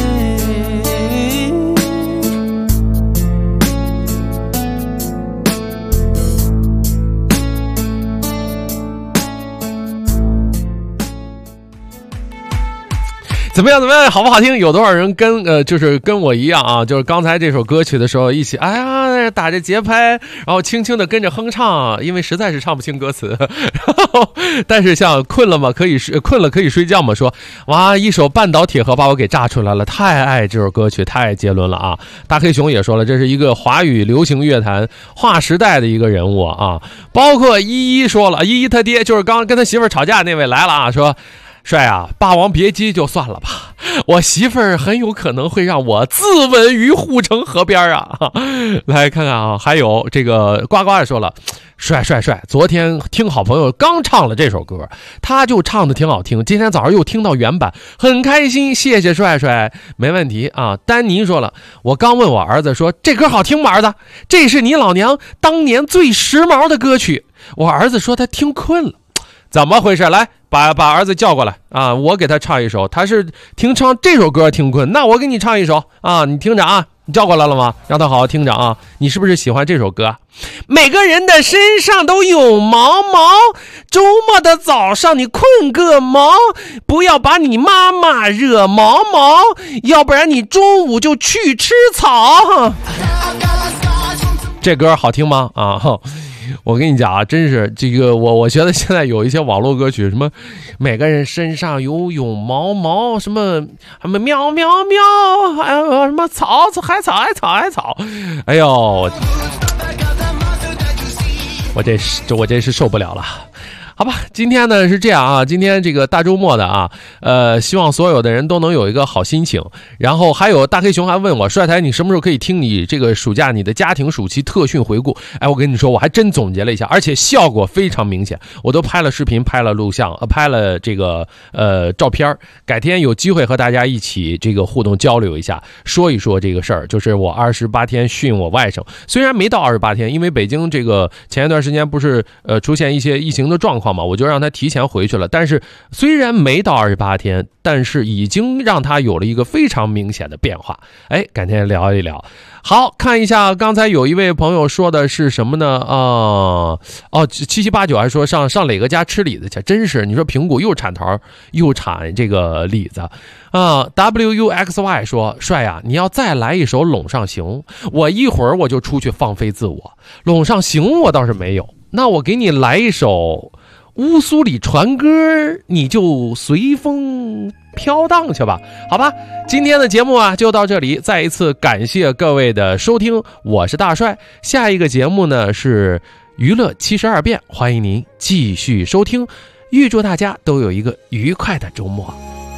[SPEAKER 5] 怎么样？好不好听？有多少人就是跟我一样啊？就是刚才这首歌曲的时候，一起哎呀打着节拍，然后轻轻的跟着哼唱，因为实在是唱不清歌词。然后，但是像困了吗？困了可以睡觉吗？说哇，一首半岛铁盒把我给炸出来了，太爱这首歌曲，太爱杰伦了啊！大黑熊也说了，这是一个华语流行乐坛划时代的一个人物啊。包括依依说了，依依他爹就是刚跟他媳妇吵架那位来了啊，说。 帅啊，霸王别姬就算了吧，我媳妇儿很有可能会让我自刎于护城河边啊。来看看啊，还有这个呱呱也说了，帅，昨天听好朋友刚唱了这首歌，他就唱的挺好听，今天早上又听到原版，很开心，谢谢帅，没问题啊。丹尼说了，我刚问我儿子说这歌好听吗？儿子，这是你老娘当年最时髦的歌曲。我儿子说他听困了，怎么回事？来把儿子叫过来啊，我给他唱一首，他是听唱这首歌听困，那我给你唱一首啊，你听着啊，你叫过来了吗？让他好好听着啊，你是不是喜欢这首歌？每个人的身上都有毛毛，周末的早上你困个毛，不要把你妈妈惹毛毛，要不然你中午就去吃草。这歌好听吗？啊，我跟你讲啊，真是这个我觉得现在有一些网络歌曲，什么每个人身上有毛毛，什么喵喵喵，还有什么草海草，哎呦，我这是受不了了。好吧，今天呢是这样啊，今天这个大周末的啊，希望所有的人都能有一个好心情。然后还有大黑熊还问我，帅台你什么时候可以听你这个暑假你的家庭暑期特训回顾？哎，我跟你说，我还真总结了一下，而且效果非常明显，我都拍了视频，拍了录像，拍了这个照片。改天有机会和大家一起这个互动交流一下，说一说这个事儿。就是我28天训我外甥，虽然没到28天，因为北京这个前一段时间不是出现一些疫情的状况嘛，我就让他提前回去了。但是虽然没到28天，但是已经让他有了一个非常明显的变化。哎，改天聊一聊。好，看一下刚才有一位朋友说的是什么呢？7789还说上磊哥家吃李子去，真是你说平谷又产桃又产这个李子啊。WUXY 说，帅呀，你要再来一首陇上行，我一会儿我就出去放飞自我。陇上行我倒是没有，那我给你来一首乌苏里船歌，你就随风飘荡去吧，好吧。今天的节目啊就到这里，再一次感谢各位的收听，我是大帅。下一个节目呢是娱乐72变，欢迎您继续收听，预祝大家都有一个愉快的周末。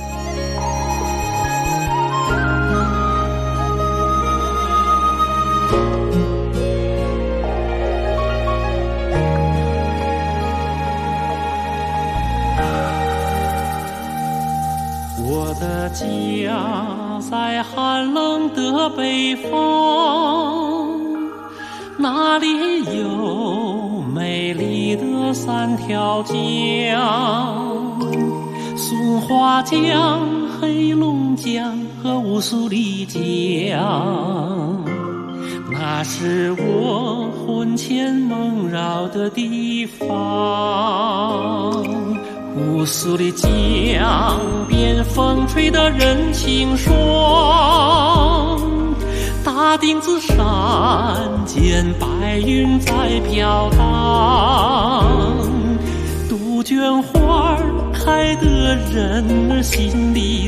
[SPEAKER 8] 我的家在寒冷的北方，那里有美丽的3条江，松花江、黑龙江和乌苏里江，那是我魂牵梦绕的地方。乌苏里江边风吹的人情霜，大丁子山间白云在飘荡，杜鹃花开得人儿心里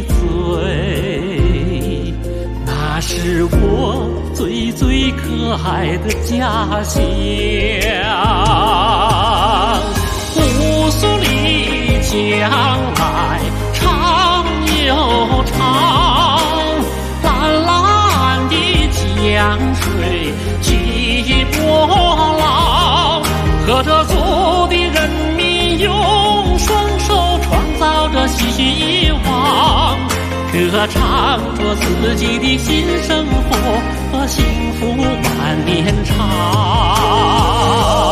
[SPEAKER 8] 醉，那是我最最可爱的家乡。乌苏里江来长又长，蓝蓝的江水起波浪，和着族的人民用双手创造着希望，歌唱着自己的新生活和幸福万年长。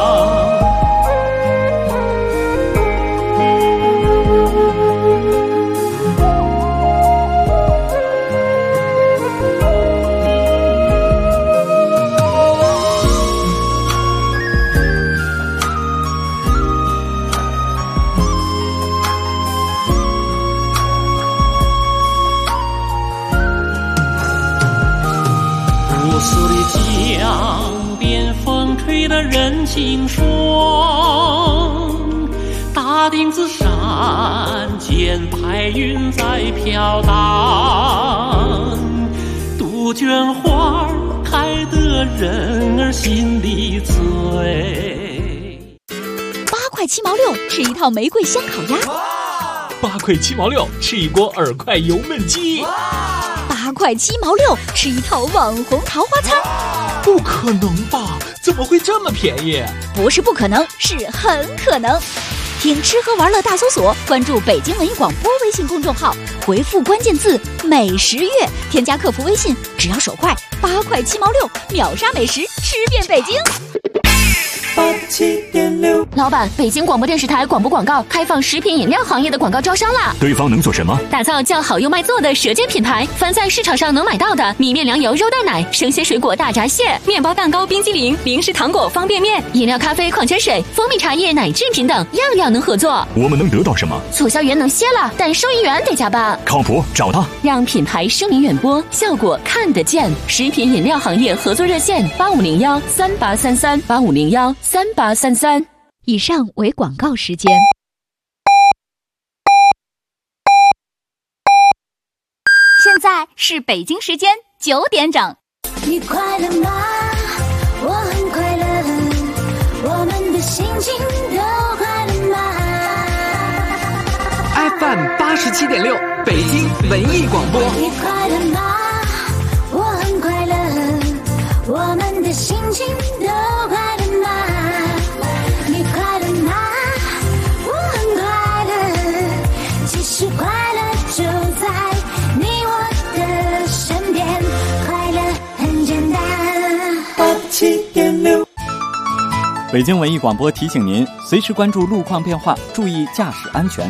[SPEAKER 8] 乌苏里江边风吹的人情霜，大丁子山间白云在飘荡，杜鹃花开得人儿心里醉。
[SPEAKER 12] 8块7毛6是一套玫瑰香烤鸭，
[SPEAKER 2] 8块7毛6，吃一锅耳块油焖鸡。
[SPEAKER 12] 8块7毛6，吃一套网红桃花餐。
[SPEAKER 2] 不可能吧？怎么会这么便宜？
[SPEAKER 12] 不是不可能，是很可能。听吃喝玩乐大搜索，关注北京文艺广播微信公众号，回复关键字美食月，添加客服微信，只要手快，8块7毛6，秒杀美食，吃遍北京。
[SPEAKER 9] 87.6，
[SPEAKER 3] 老板，北京广播电视台广播广告开放食品饮料行业的广告招商啦！
[SPEAKER 17] 对方能做什么？
[SPEAKER 3] 打造叫好又卖座的舌尖品牌，凡在市场上能买到的米面粮油肉蛋奶、生鲜水果大闸蟹、面包蛋糕冰激凌、零食糖果方便面、饮料咖啡矿泉水、蜂蜜茶叶奶制品等，样样能合作。
[SPEAKER 17] 我们能得到什么？
[SPEAKER 3] 促销员能歇了，但收银员得加班。
[SPEAKER 17] 靠谱，找他。
[SPEAKER 3] 让品牌声名远播，效果看得见。食品饮料行业合作热线8501383385013833。
[SPEAKER 12] 以上为广告时间。
[SPEAKER 22] 现在是北京时间9点整。
[SPEAKER 9] 你快乐吗？我很快乐，我们的心情都快乐吗
[SPEAKER 15] ？FM 87.6，北京文艺广播。
[SPEAKER 9] 你快乐吗？我很快乐，我们的心情都快乐吗？你快乐吗？我很快乐，其实快乐就在你我的身边，快乐很简单。
[SPEAKER 16] 87.6，北京文艺广播提醒您，随时关注路况变化，注意驾驶安全。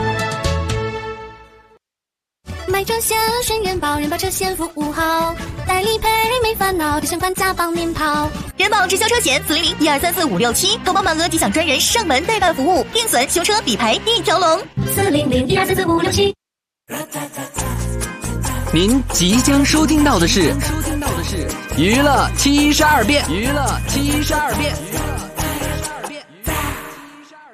[SPEAKER 9] 买车险选人保，人保车险服务好，代理赔没烦恼，提前还价帮您跑。
[SPEAKER 13] 人保直销车险400-1234567，投保满额即享专人上门代办服务，定损修车理赔一条龙。
[SPEAKER 9] 400-1234567。
[SPEAKER 15] 您即将收听到的是娱乐72变。